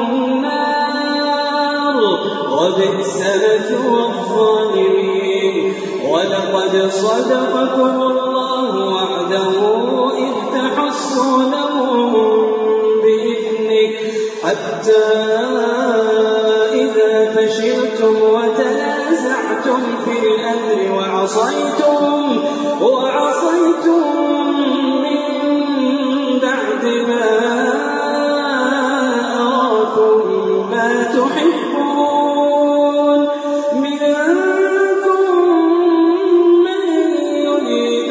النار وبئس مثوى الظالمين. ولقد صدقكم الله وعده إذ تحصونهم بإذنه حتى إذا فشلتم وتنازعتم في الأمر وعصيتم من بعد ما أراكم ما تحبون. منكم من يريد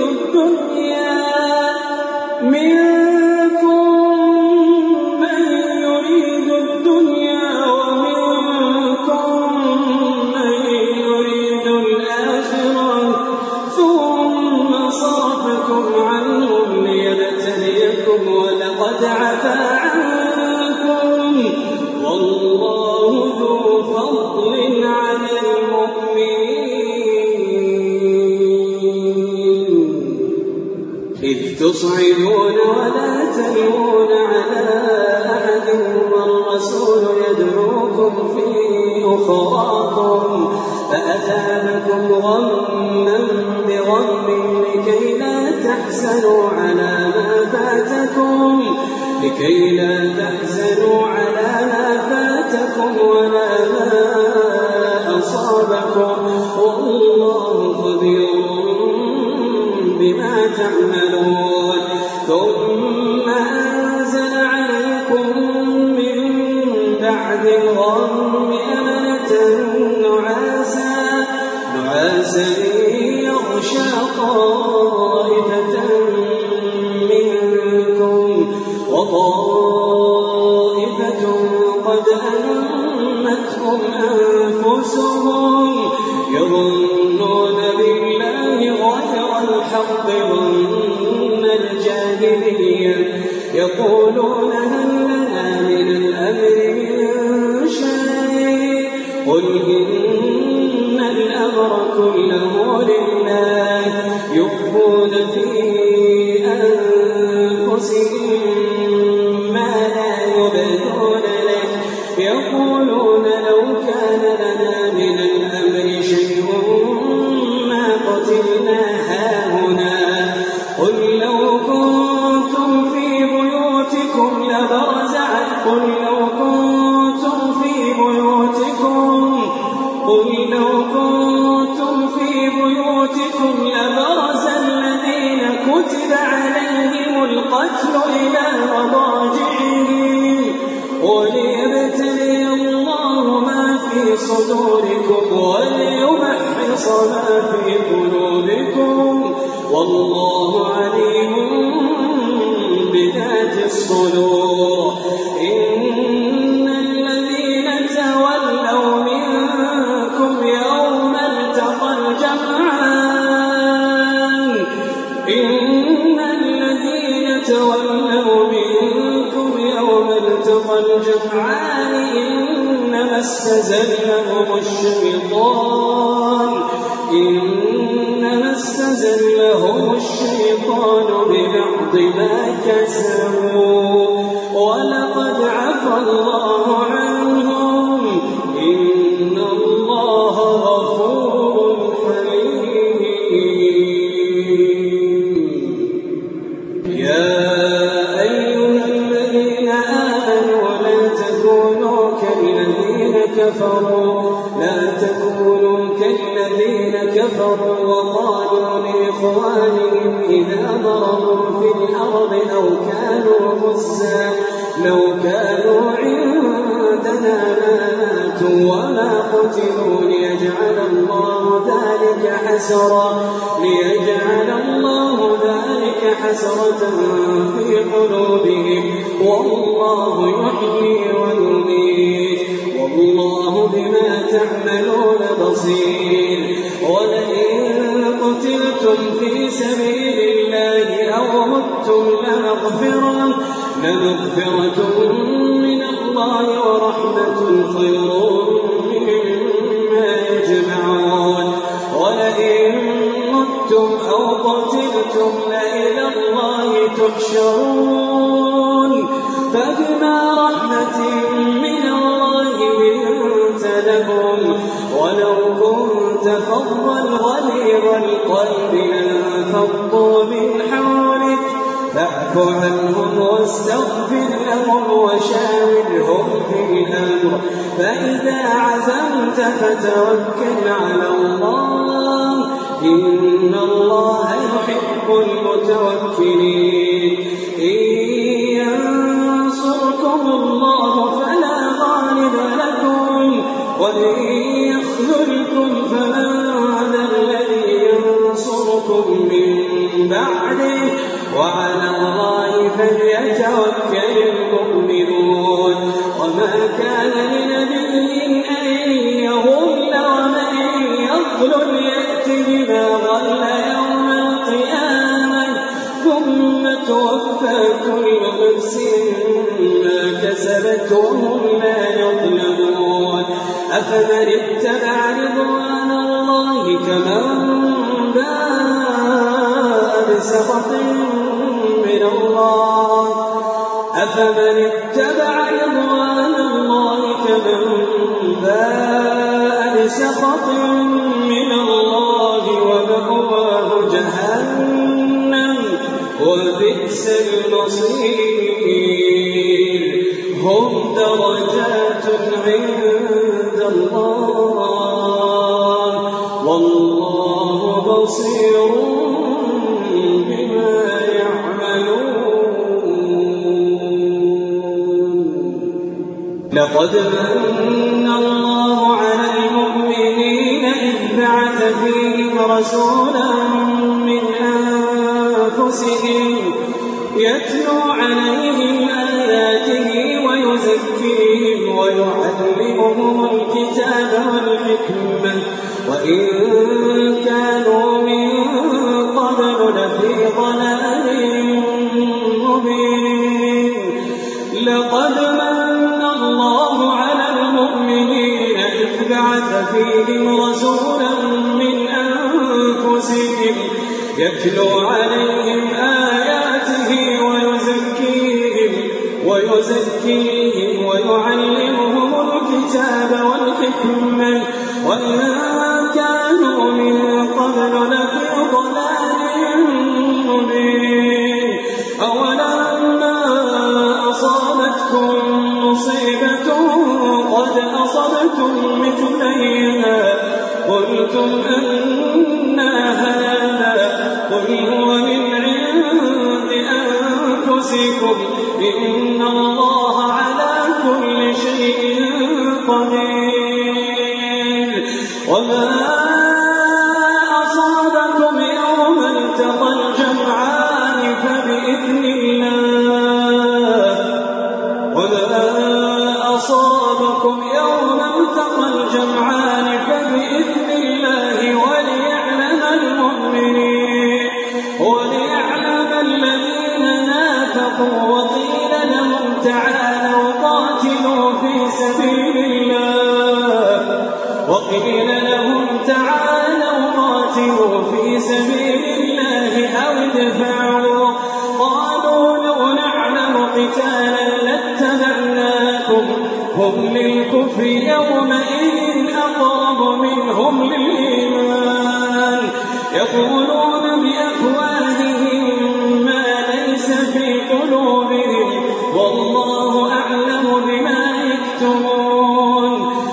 الدنيا ومنكم من يريد الآخرة ثم صرفكم عنهم ليبتليكم ولقد عفا عنكم والله ذو فضل على المؤمنين. إذ تصعدون ولا تلوون على أحد والرسول يدعوكم في أخراكم فأثابكم غما بغم لكي لا تحزنوا على ما فاتكم ولا ما أصابكم والله خبير بما تعملون. ثم أنزل عليكم من بعد الغم أمنة نعاسا يغشى طائفة منكم وطائفة قد أنمتهم أنفسهم يظنون بالله غير الحق ظن الجاهلية يقولون هل لنا من الأمر من شيء قل إن الأمر كله لله يخفون في أنفسهم ما لا يبدون له يقولون لو كان لنا من الأمر شيء ما قتلنا هاهنا قل لو كنتم في بيوتكم لبرز الذين كتب عليهم القتل إلى مضاجعهم وليبتلي الله ما في صدوركم وليمحص ما في قلوبكم والله عليم بذات الصدور. إن الذين تولوا منكم يوم التقى الجمعان إنما استزلهم الشيطان ببعض ما كسبوا ولقد عفا الله عنهم إن الله غفور حليم. يا أيها كفروا لا تكونوا كالذين كفروا وقالوا لإخوانهم إذا ضربوا في الأرض لو كانوا عندنا ما ماتوا وما قتلوا ليجعل الله ذلك حسرة في قلوبهم والله يحيي ويميت والله بما تعملون بصير ولئن قتلتم في سبيل الله أو متم لمغفرة من الله ورحمة خير مما يجمعون ولئن متم أو قتلتم لإلى الله تحشرون فبما رحمة من الله لنت لهم ولو كنت فظا غليظ القلب لانفضوا من حولك فاعف عنهم واستغفر لهم وشاورهم في الأمر فإذا عزمت فتوكل على الله إن الله يحب المتوكلين إن ينصركم الله فلا غالب لكم وإن يخذلكم فمن ذا الذي ينصركم من بعده وعلى الله فليتوكل المؤمنون وما كان لنبي أن يغل ومن يغل يأت بما غل يوم القيامة ثم توفى كل نفس ما كسبت وهم لا يظلمون أفمن اتبع رضوان الله كمن باء بسخط من الله أفمن اتبع رضوان الله كمن باء بسخط من الله ومأواه جهنم وبئس المصير هم درجات عند الله والله بصير بما لقد من الله على المؤمنين إذ بعث فيهم رسولا من أنفسهم يتلو عليهم آياته ويزكيهم ويعلمهم الكتاب والحكمة وإن كانوا من قبل لفي ضلال مبين لقد من الله على المؤمنين إذ بعث فيهم رسولا من أنفسهم يتلو عليهم آياته ويزكيهم ويعلمهم الكتاب والحكمة وإن كانوا من قبل لفي ضلال مبين أولما أصابتكم مصيبة قد أصبتم مثليها قلتم أنى هذا قل هو من عند أنفسكم إن الله على كل شيء قدير وما أصابكم يوم التقى الجمعان فبإذن الله وما أصابكم يوم التقى الجمعان فبإذن الله وليعلم الذين نافقوا وقيل لهم تعالوا قاتلوا في سبيل الله أو ادفعوا قالوا لو نعلم قتالا لاتبعناكم هم للكفر يومئذ أقرب منهم للإيمان يقولون بأفواههم ما ليس في قلوبهم والله أعلم بما يكتمون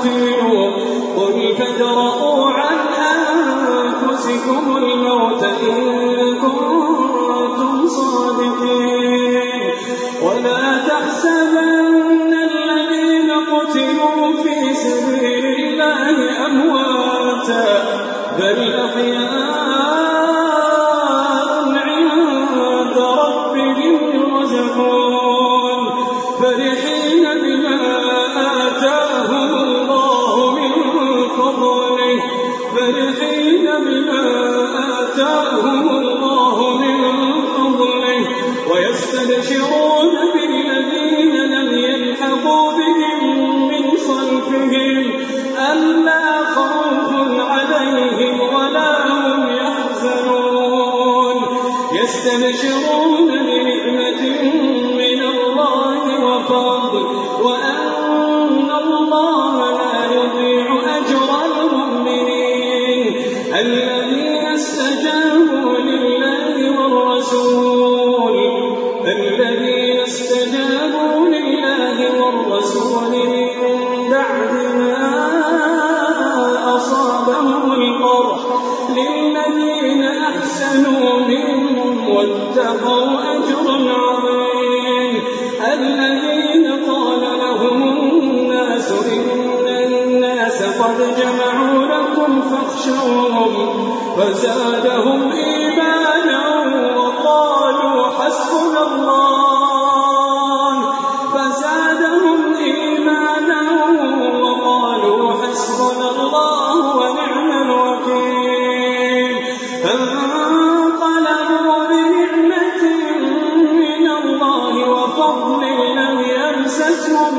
قتلوا قل فادرءوا عن أنفسكم الموت إن كنتم صادقين ولا تحسبن الذين قتلوا في سبيل الله أمواتا بل أحياء عند ربهم يرزقون فرحين بما آتاهم الله من فضله ويستبشرون بالذين لم يلحقوا بهم من خلفهم ألا خوف عليهم ولا هم يحزنون يستبشرون بنعمة من الله وفضل وأن الله لا يضيع أجر المؤمنين الذين استجابوا لله والرسول من بعد ما أصابهم القرح للذين أحسنوا منهم واتقوا أجر عظيم الذين قال لهم الناس إن الناس قد جمعوا لكم فاخشوهم فزادهم إيمانا وقالوا حسبنا الله ونعم الوكيل فانقلبوا بنعمة من الله وفضل لم يمسسهم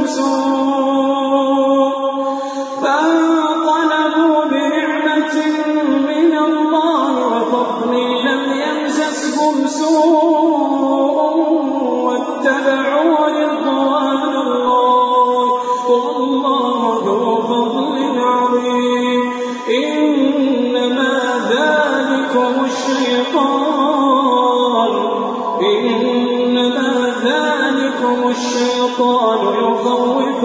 سوء واتبعوا رضوان الله والله ذو فضل عظيم إنما ذلكم الشيطان يخوف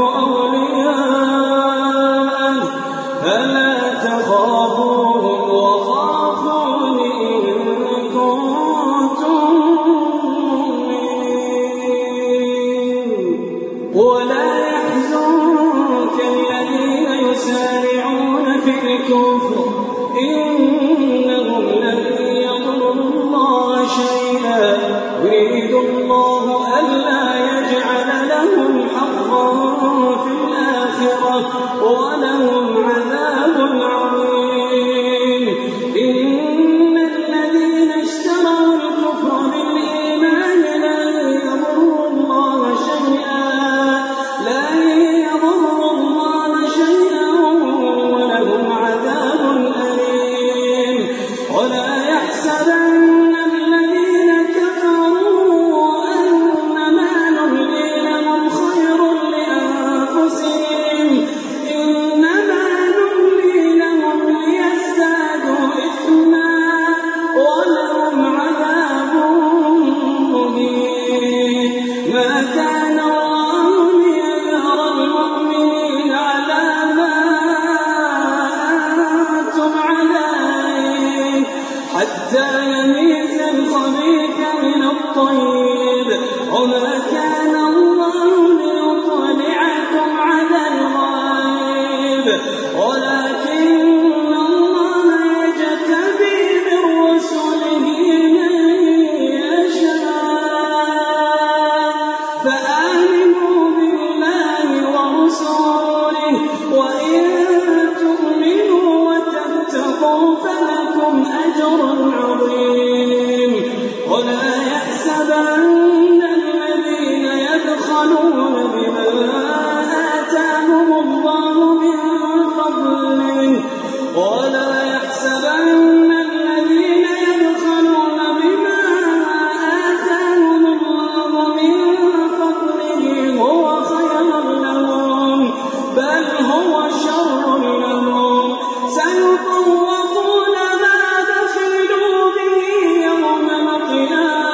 أولياءه فلا تخافوهم وخافون إن كنتم مؤمنين ولا يحزنك الذين يسارعون في الكفر إنهم لن يضروا الله شيئا يريد الله ألا يجعل لهم حظا في الآخرة ولهم عذاب عظيم إن الذين اشتروا الكفر بالإيمان لن يضروا الله شيئا ولهم عذاب أليم ولا يحسبن الذين كفروا أنما نملي لهم خير لأنفسهم إنما نملي لهم ليزدادوا إثما ولهم عذاب مهين ما كان الله ليذر المؤمنين على ما أنتم عليه حتى يميز الخبيث من الطيب وما كان الله ليطلعكم على الغيب ولكن الله يجتبي من رسله من يشاء فآمنوا بالله ورسوله وإن تؤمنوا وتتقوا فلكم أجر عظيم ولا يحسبن الذين يبخلون بما آتاهم الله من فضله ولا يحسبن الذين يبخلون بما آتاهم الله من فضله هو خيرا لهم بل هو شر لهم سيطوقون ما بخلوا به يوم القيامة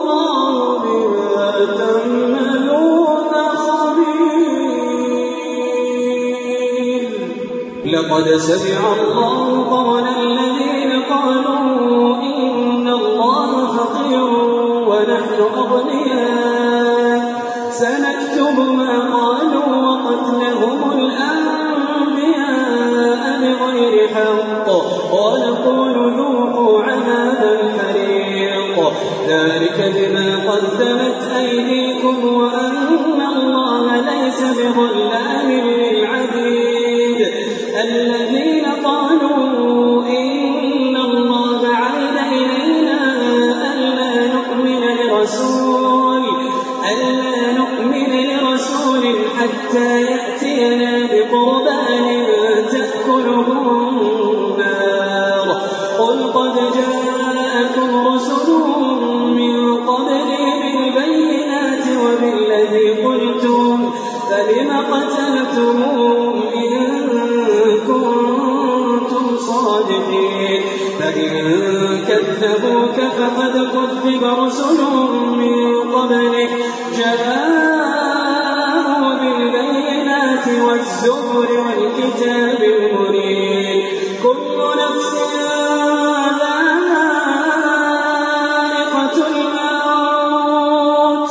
والله بما تعملون خبير. لقد سمع الله قول الذين قالوا إن الله فقير ونحن أغنياء سنكتب ما قالوا وقتلهم الأنبياء بغير حق ونقول ذوقوا عذاب الحريق ذلك بما قدمت أيديكم وأن الله ليس بظلام للعبيد. الذين قالوا إن الله عهد إلينا ألا نؤمن لرسول حتى يأتينا بقربان تأكله النار قل قد جاءكم رسل من قبلي بالبينات وبالذي قلتم فلم قتلتموهم إن كنتم صادقين. فإن كذبوك فقد كذب رسل من قبلك جاءوا بالبينات والزبر والكتاب المنير. كل نفس ذائقة الموت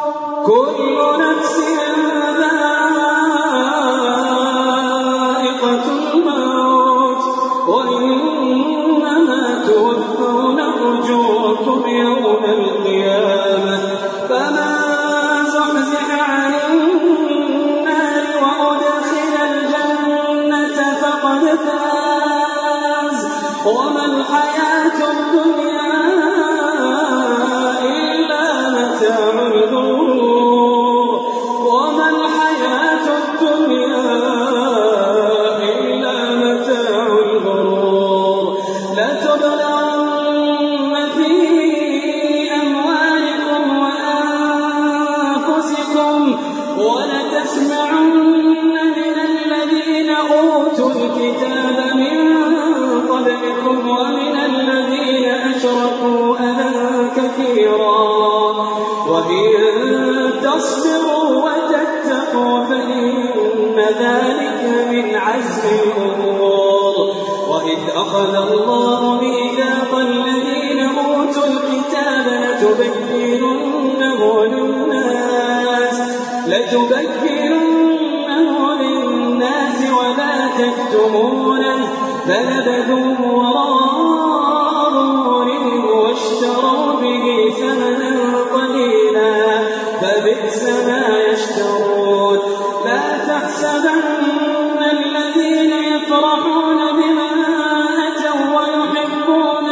وإنما توفون أجوركم يوم القيامة فمن زحزح عن النار وأدخل الجنة فقد فاز وما الحياة الدنيا إلا متاع الغرور. لتبلغن في أموالكم وأنفسكم ولتسمعن من الذين أوتوا الكتاب من قبلكم ومن الذين أشركوا أذى كثيرا وإن تصبروا وتتقوا فإن ذلك من عزم الأمور. وإذ أخذ الله ميثاق الذين أوتوا الكتاب لتبيننه للناس ولا تكتمونه فنبذوه وراء ظهورهم واشتروا به ثمنا قليلا فبئس ما يشترون. لا تحسبن الذين يفرحون بما أتوا ويحبون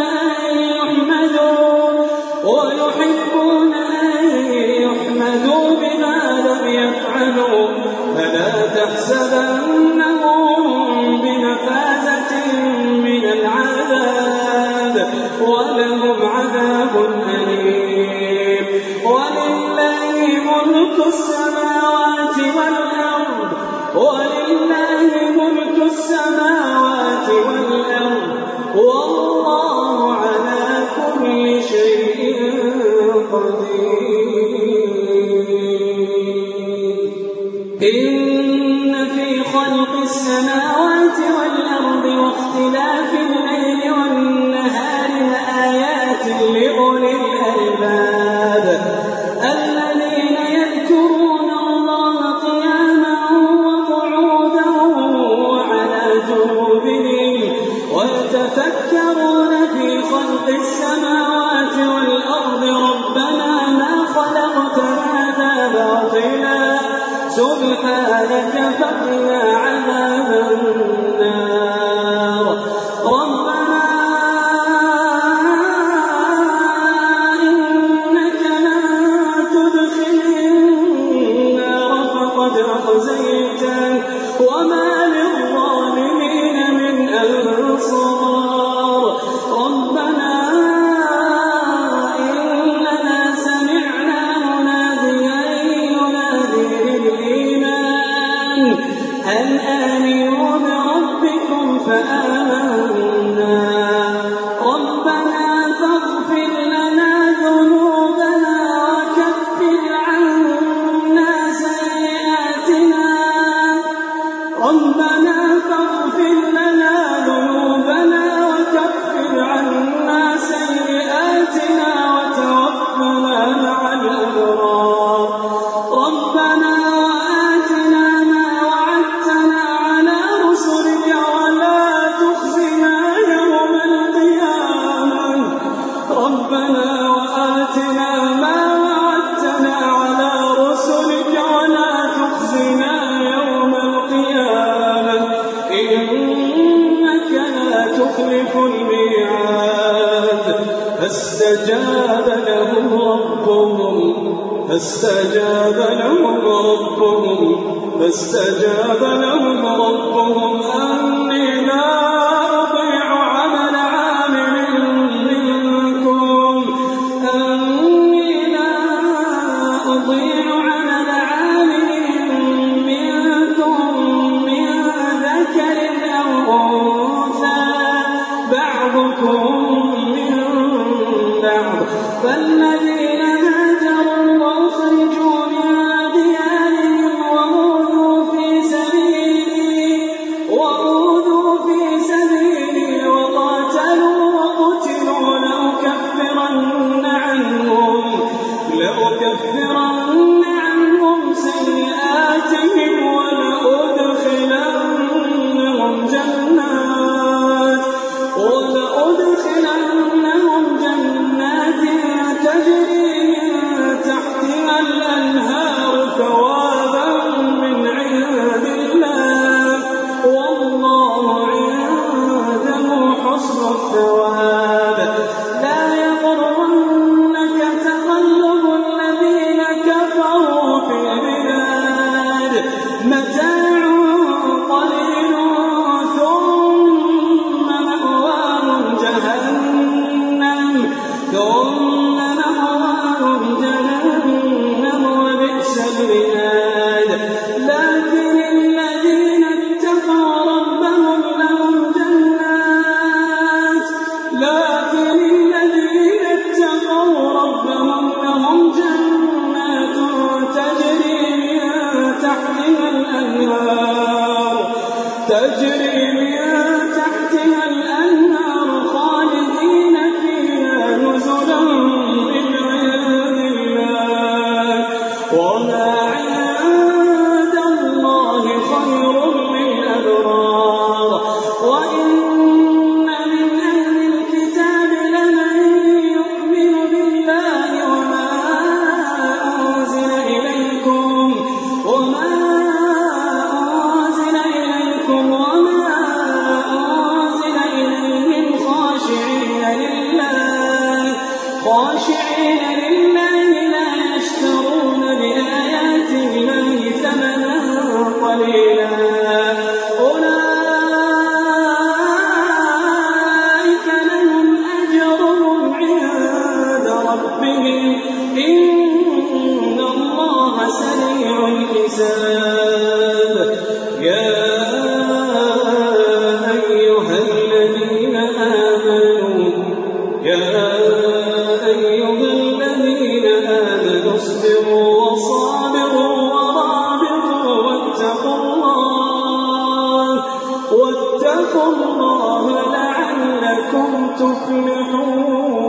أن يحمدوا بما لم يفعلوا فلا تحسبنهم بمفازة من العذاب ولهم عذاب أليم. ولله ملك السماوات والأرض والله على كل شيء قدير. إن في خلق السماوات والأرض واختلاف الليل والنهار لآيات لأولي الألباب الذين يذكرون الله قياما وقعودا وعلى جنوبهم ويتفكرون في خلق السماوات والأرض ربنا ما خلقت هذا باطلا سبحانك فقنا عذاب النار. ربنا إنك من تدخل النار فقد أخزيته وما للظالمين من أنصار. ربنا إننا سمعنا مناديا ينادي للإيمان أن آمنوا بربكم فاستجاب لهم ربهم أني لا أضيع عمل عامل منكم من ذكر أو أنثى بعضكم من بعض فالذين هاجروا وأخرجوا من ديارهم وأوذوا في سبيلي وقاتلوا وقتلوا لأكفرن عنهم سيئاتهم ولأدخلنهم جنات تجري من تحتها الأنهار ثوابا من عند الله والله عنده حسن الثواب لا يغرنك تقلب الذين كفروا في البلاد متاع قليل ثم مأواهم جهنم وبئس المهاد لكن الذين اتقوا ربهم لهم جنات تجري من تحتها الأنهار خالدين فيها نزلا من عند الله وما عند الله خير للأبرار وإن من أهل الكتاب لمن يؤمن بالله وما أنزل إليكم وما أنزل إليهم خاشعين لله لا يشترون بآيات الله ثمنا قليلا أولئك لهم أجرهم عند ربهم إن الله سريع الحساب يا أيها الذين آمنوا اصبروا وصابروا ورابطوا واتقوا الله لعلكم تفلحون